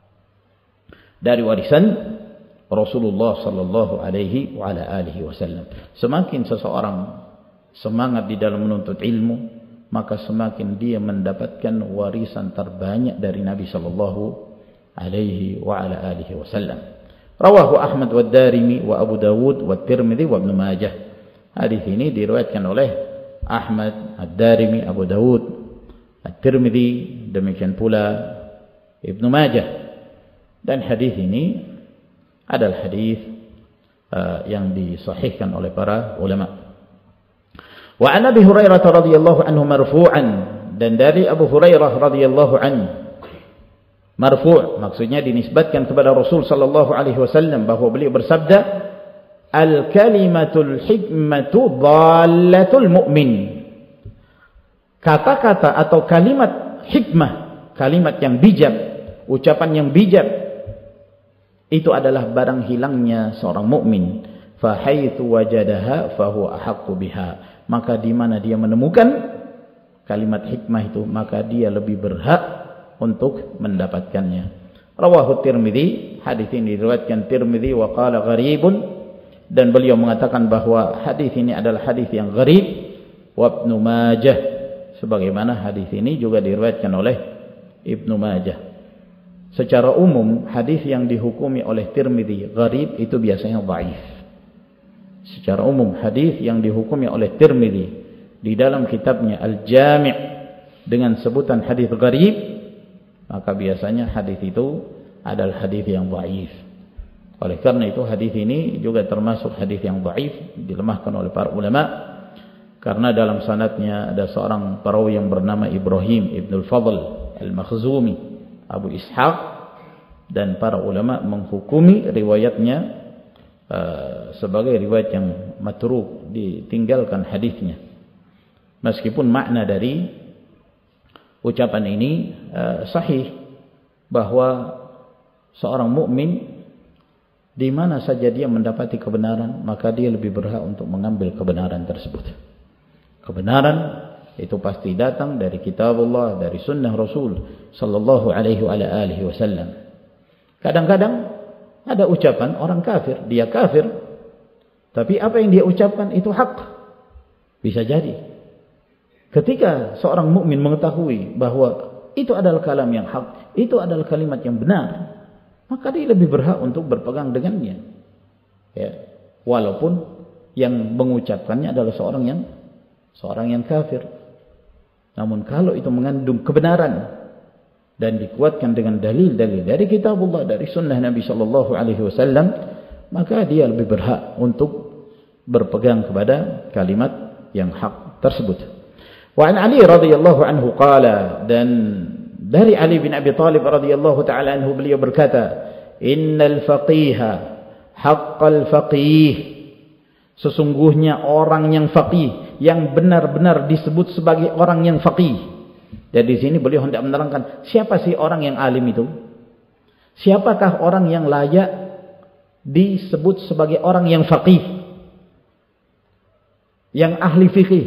dari warisan Rasulullah sallallahu alaihi wa ala alihi wasallam. Semakin seseorang semangat di dalam menuntut ilmu, maka semakin dia mendapatkan warisan terbanyak dari Nabi sallallahu alaihi wa ala alihi wasallam. Rawahu Ahmad wa Darimi wa Abu Dawud wa Tirmidzi wa Ibnu Majah. Hadis ini diriwayatkan oleh Ahmad, Ad-Darimi, Abu Dawud, At-Tirmidzi, demikian pula Ibnu Majah. Dan hadis ini adalah hadis uh, yang disahihkan oleh para ulama. Wa an Abi Hurairah radhiyallahu anhu marfu'an, dan dari Abu Hurairah radhiyallahu anhu marfu', maksudnya dinisbatkan kepada Rasul sallallahu alaihi wasallam bahwa beliau bersabda, al-kalimatul hikmatu dhallatul mu'min. Kata-kata atau kalimat hikmah, kalimat yang bijak, ucapan yang bijak, itu adalah barang hilangnya seorang mukmin. Fa haitsu wajadaha fa huwa ahaqqu biha. Maka di mana dia menemukan kalimat hikmah itu, maka dia lebih berhak untuk mendapatkannya. Rawahu Tirmidzi, hadis ini diriwayatkan Tirmidzi wa qala gharibun, dan beliau mengatakan bahwa hadis ini adalah hadis yang gharib. Wa Ibnu Majah, sebagaimana hadis ini juga diriwayatkan oleh Ibnu Majah. Secara umum hadis yang dihukumi oleh Tirmidzi gharib itu biasanya dhaif. Secara umum hadis yang dihukumi oleh Tirmidzi di dalam kitabnya Al-Jami' dengan sebutan hadis gharib, maka biasanya hadis itu adalah hadis yang dhaif. Oleh karena itu hadis ini juga termasuk hadis yang dhaif, dilemahkan oleh para ulama, karena dalam sanadnya ada seorang perawi yang bernama Ibrahim Ibn Al-Fadl Al-Makhzumi Abu Ishaq, dan para ulama menghukumi riwayatnya uh, sebagai riwayat yang matruk, ditinggalkan hadisnya. Meskipun makna dari ucapan ini uh, sahih, bahwa seorang mukmin di mana saja dia mendapati kebenaran, maka dia lebih berhak untuk mengambil kebenaran tersebut. Kebenaran itu pasti datang dari kitabullah, dari sunnah Rasul sallallahu alaihi wa alihi wasallam. Kadang-kadang ada ucapan orang kafir, dia kafir, tapi apa yang dia ucapkan itu hak. Bisa jadi ketika seorang mukmin mengetahui bahwa itu adalah kalam yang hak, itu adalah kalimat yang benar, maka dia lebih berhak untuk berpegang dengannya, ya, walaupun yang mengucapkannya adalah seorang yang seorang yang kafir. Namun kalau itu mengandung kebenaran dan dikuatkan dengan dalil-dalil dari kitabullah, dari sunnah Nabi sallallahu alaihi wasallam, maka dia lebih berhak untuk berpegang kepada kalimat yang hak tersebut. Wa an Ali radhiyallahu anhu qala, dan dari Ali bin Abi Thalib radhiyallahu taala anhu beliau berkata, innal faqiha haqqal faqih, sesungguhnya orang yang faqih, yang benar-benar disebut sebagai orang yang faqih. Dan di sini beliau hendak menerangkan siapa sih orang yang alim itu? Siapakah orang yang layak disebut sebagai orang yang faqih, yang ahli fikih,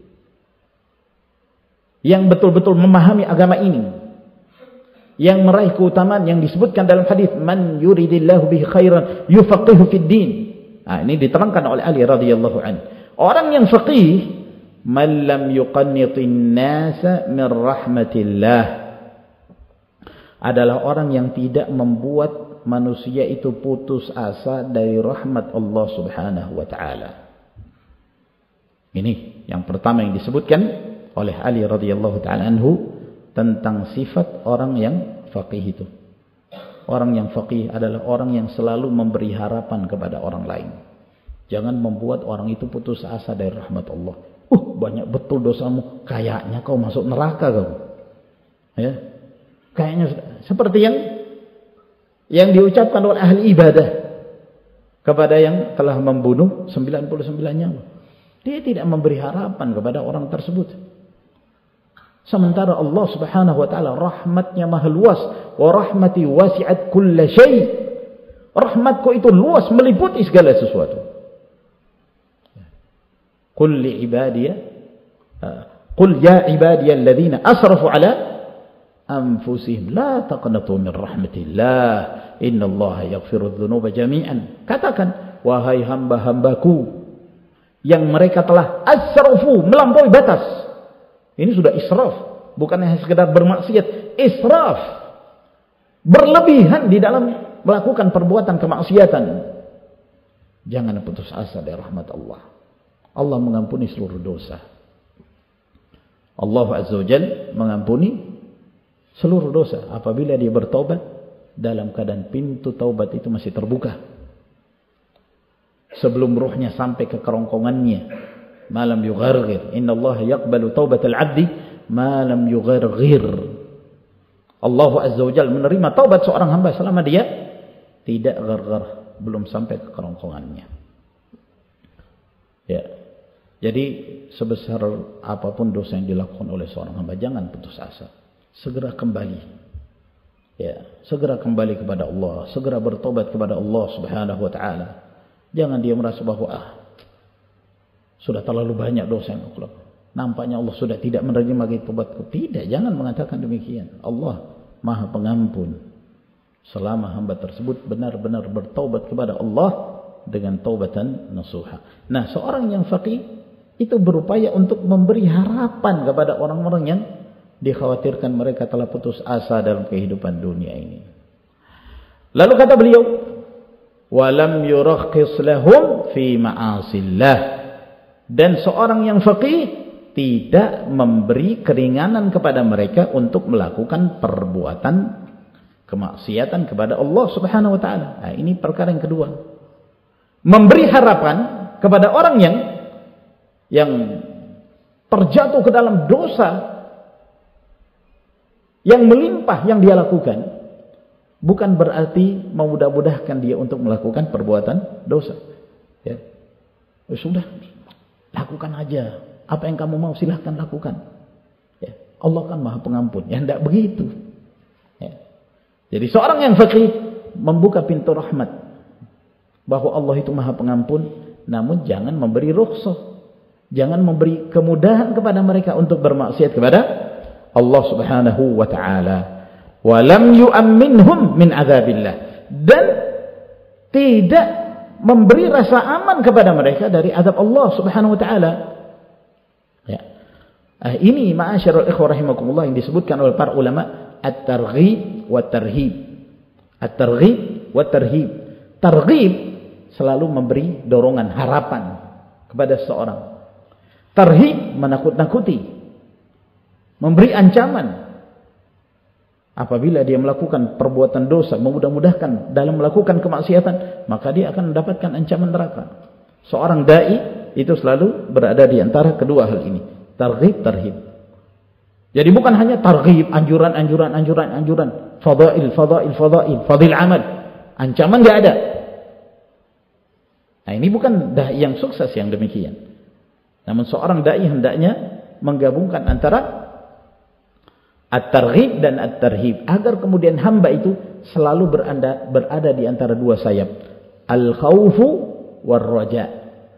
yang betul-betul memahami agama ini, yang meraih keutamaan yang disebutkan dalam hadis, man yuridillahu bihi khairan yufaqihu fid din. Nah, ini diterangkan oleh Ali radhiyallahu anhu. Orang yang faqih, man lam yuqannitin nasa min rahmatillah, adalah orang yang tidak membuat manusia itu putus asa dari rahmat Allah Subhanahu wa taala. Ini yang pertama yang disebutkan oleh Ali radhiyallahu taala anhu tentang sifat orang yang faqih itu. Orang yang faqih adalah orang yang selalu memberi harapan kepada orang lain. Jangan membuat orang itu putus asa dari rahmat Allah. Uh, banyak betul dosamu, kayaknya kau masuk neraka kau. Ya. Kayaknya seperti yang yang diucapkan oleh ahli ibadah kepada yang telah membunuh sembilan puluh sembilan nyawa. Dia tidak memberi harapan kepada orang tersebut. Sementara Allah Subhanahu wa taala rahmatnya maha luas, wa rahmati wasi'at kulla syai'. Rahmatku itu luas, meliputi segala sesuatu. Qul li ibadiya qul ya ibadiya alladhina asrafu ala anfusihim la taqnatu min rahmatillah innallaha yaghfiru dzunuba jami'an. Katakan, wahai hamba-hambaku yang mereka telah asrafu, melampaui batas. Ini sudah israf, bukan hanya sekedar bermaksiat, israf, berlebihan di dalam melakukan perbuatan kemaksiatan. Jangan putus asa dari rahmat Allah. Allah mengampuni seluruh dosa. Allah Azza wa Jalla mengampuni seluruh dosa apabila dia bertaubat dalam keadaan pintu taubat itu masih terbuka. Sebelum ruhnya sampai ke kerongkongannya, malam yugharghir. Inna Allah yaqbalu taubatal 'abdi malam yugharghir. Allah Azza wa Jalla menerima taubat seorang hamba selama dia tidak gharghar, belum sampai ke kerongkongannya. Ya. Jadi sebesar apapun dosa yang dilakukan oleh seorang hamba, jangan putus asa. Segera kembali. Ya, segera kembali kepada Allah, segera bertobat kepada Allah Subhanahu wa taala. Jangan dia merasa bahwa ah, sudah terlalu banyak dosa yang aku lakukan. Nampaknya Allah sudah tidak menerima lagi tobatku. Tidak, jangan mengatakan demikian. Allah Maha Pengampun. Selama hamba tersebut benar-benar bertaubat kepada Allah dengan taubatan nasuha. Nah, seorang yang faqih itu berupaya untuk memberi harapan kepada orang-orang yang dikhawatirkan mereka telah putus asa dalam kehidupan dunia ini. Lalu kata beliau, walam yurakhis lahum fi ma'asillah. Dan seorang yang faqih tidak memberi keringanan kepada mereka untuk melakukan perbuatan kemaksiatan kepada Allah Subhanahu wa taala. Nah, ini perkara yang kedua. Memberi harapan kepada orang yang yang terjatuh ke dalam dosa yang melimpah yang dia lakukan, bukan berarti memudah-mudahkan dia untuk melakukan perbuatan dosa. Ya. Sudah, lakukan aja. Apa yang kamu mau silahkan lakukan. Ya. Allah kan Maha Pengampun. Ya, tidak begitu. Ya. Jadi seorang yang faqih membuka pintu rahmat bahwa Allah itu Maha Pengampun, namun jangan memberi rukhsah. Jangan memberi kemudahan kepada mereka untuk bermaksiat kepada Allah Subhanahu wa taala. Wa lam yu'amminhum min adzabillah. Dan tidak memberi rasa aman kepada mereka dari azab Allah Subhanahu wa taala. Ya. Ah, ini ma'asyiral ikhwah rahimakumullah yang disebutkan oleh para ulama at-targhib wa tarhib. At-targhib wa tarhib. Targhib selalu memberi dorongan, harapan kepada seorang. Tarhib menakut-nakuti, memberi ancaman. Apabila dia melakukan perbuatan dosa, memudah-mudahkan dalam melakukan kemaksiatan, maka dia akan mendapatkan ancaman neraka. Seorang dai itu selalu berada di antara kedua hal ini, targhib, tarhib. Jadi bukan hanya targhib, anjuran, anjuran, anjuran, anjuran, fadail, fadail, fadail, fadil amal. Ancaman enggak ada. Nah, ini bukan dai yang sukses yang demikian. Namun seorang dai hendaknya menggabungkan antara at-targhib dan at-tarhib agar kemudian hamba itu selalu berada berada di antara dua sayap, al-khaufu war-raja.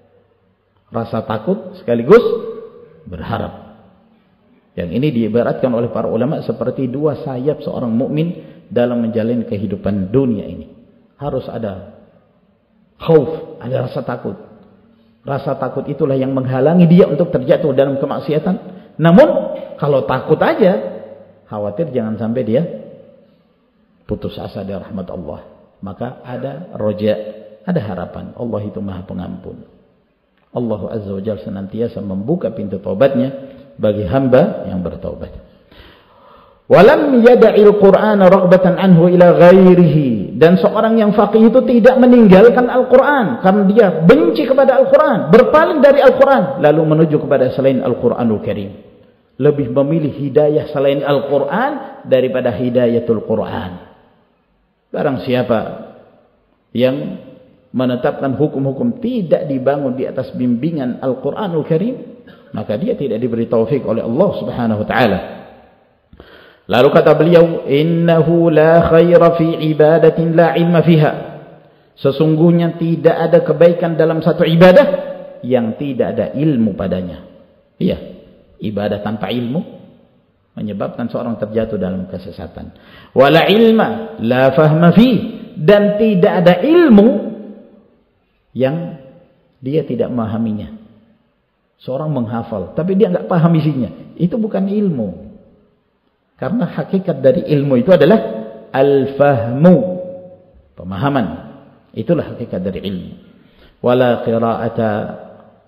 Rasa takut sekaligus berharap. Yang ini diibaratkan oleh para ulama seperti dua sayap seorang mukmin dalam menjalani kehidupan dunia ini. Harus ada khauf, ada rasa takut. Rasa takut itulah yang menghalangi dia untuk terjatuh dalam kemaksiatan. Namun kalau takut aja, khawatir jangan sampai dia putus asa dari rahmat Allah. Maka ada roja, ada harapan. Allah itu Maha Pengampun. Allah Azza wa Jalla senantiasa membuka pintu taubatnya bagi hamba yang bertaubat. Walam yada'il Qur'ana raghbatan anhu ila ghairihi. Dan seorang yang faqih itu tidak meninggalkan Al-Quran karena dia benci kepada Al-Quran, berpaling dari Al-Quran lalu menuju kepada selain Al-Quranul Karim. Lebih memilih hidayah selain Al-Quran daripada hidayatul Quran. Barang siapa yang menetapkan hukum-hukum tidak dibangun di atas bimbingan Al-Quranul Karim, maka dia tidak diberi taufik oleh Allah Subhanahu wa taala. Lalu kata beliau, innahu la khaira fi ibadatin la ilma fiha. Sesungguhnya tidak ada kebaikan dalam satu ibadah yang tidak ada ilmu padanya. Iya, ibadah tanpa ilmu menyebabkan seorang terjatuh dalam kesesatan. Wala ilma la fahma fi. Dan tidak ada ilmu yang dia tidak memahaminya. Seorang menghafal tapi dia enggak paham isinya. Itu bukan ilmu. Karena hakikat dari ilmu itu adalah al-fahmu, pemahaman. Itulah hakikat dari ilmu. Wala qira'ata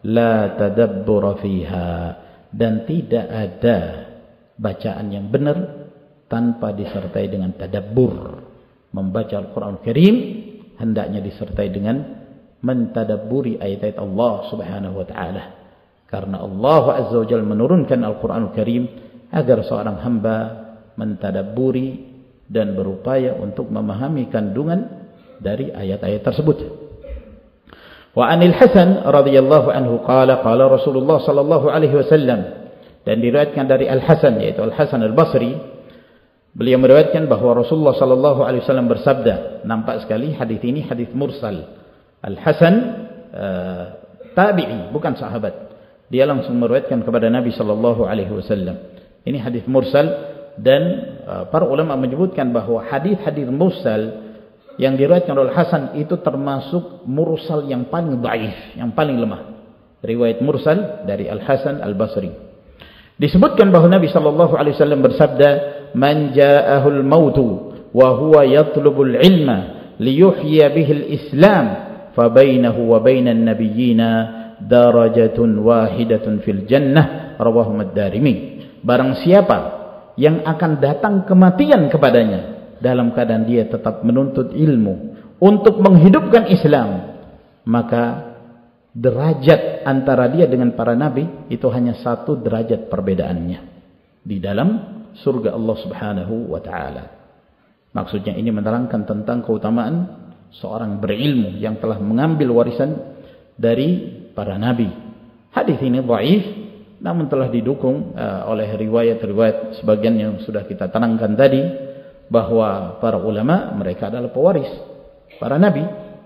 la tadabbura fiha, dan tidak ada bacaan yang benar tanpa disertai dengan tadabbur. Membaca Al-Quran Karim hendaknya disertai dengan mentadabburi ayat-ayat Allah Subhanahu wa taala. Karena Allah Azza wa Jalla menurunkan Al-Quran Karim agar seorang hamba mentadabburi dan berupaya untuk memahami kandungan dari ayat-ayat tersebut. Wa anil Hasan radhiyallahu anhu qala qala Rasulullah sallallahu alaihi wasallam, dan diriwayatkan dari Al-Hasan yaitu Al-Hasan Al-Basri, beliau meriwayatkan bahwa Rasulullah sallallahu alaihi wasallam bersabda. Nampak sekali hadis ini hadis mursal. Al-Hasan uh, tabi'i, bukan sahabat. Dia langsung meriwayatkan kepada Nabi sallallahu alaihi wasallam. Ini hadis mursal, dan uh, para ulama menyebutkan bahwa hadis-hadis mursal yang diriwayatkan oleh Hasan itu termasuk mursal yang paling dhaif, yang paling lemah. Riwayat mursal dari Al-Hasan Al-Basri. Disebutkan bahwa Nabi sallallahu alaihi wasallam bersabda, "Man ja'ahul mautu wa huwa yatlubul ilma liyuhyiya bihil Islam, fa bainahu wa bainan nabiyyina darajatun wahidatun fil jannah." Rawahu Ad-Darimi. Barang siapa yang akan datang kematian kepadanya dalam keadaan dia tetap menuntut ilmu untuk menghidupkan Islam, maka derajat antara dia dengan para nabi itu hanya satu derajat perbedaannya di dalam surga Allah Subhanahu wa taala. Maksudnya ini menerangkan tentang keutamaan seorang berilmu yang telah mengambil warisan dari para nabi. Hadis ini dhaif, namun telah didukung uh, oleh riwayat-riwayat sebagian yang sudah kita terangkan tadi, bahwa para ulama mereka adalah pewaris para nabi,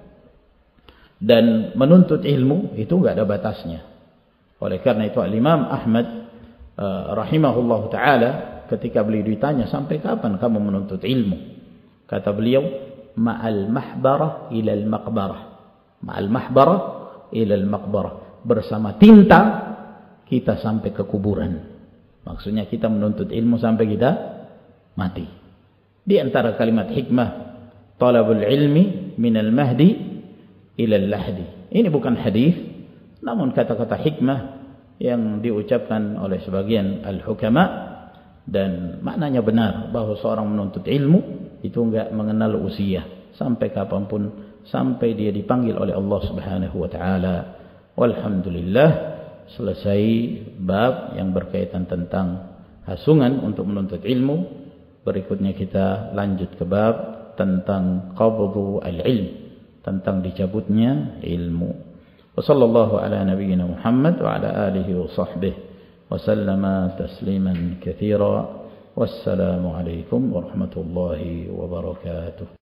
dan menuntut ilmu itu enggak ada batasnya. Oleh karena itu Al-Imam Ahmad uh, rahimahullah taala, ketika beliau ditanya, sampai kapan kamu menuntut ilmu? Kata beliau, ma'al mahbarah ilal maqbarah. Ma'al mahbarah ilal maqbarah, bersama tinta kita sampai ke kuburan. Maksudnya kita menuntut ilmu sampai kita mati. Di antara kalimat hikmah, talabul ilmi minal mahdi ilal lahdi. Ini bukan hadis, namun kata-kata hikmah yang diucapkan oleh sebagian al-hukama, dan maknanya benar bahwa seorang menuntut ilmu itu enggak mengenal usia, sampai kapanpun, sampai dia dipanggil oleh Allah Subhanahu wa taala. Walhamdulillah, selesai bab yang berkaitan tentang hasungan untuk menuntut ilmu. Berikutnya kita lanjut ke bab tentang qabdu al-ilm, tentang dicabutnya ilmu. Wa sallallahu ala nabiyyina Muhammad wa ala alihi wa sahbihi wa sallama tasliman katsira. Wassalamu alaikum warahmatullahi wabarakatuh.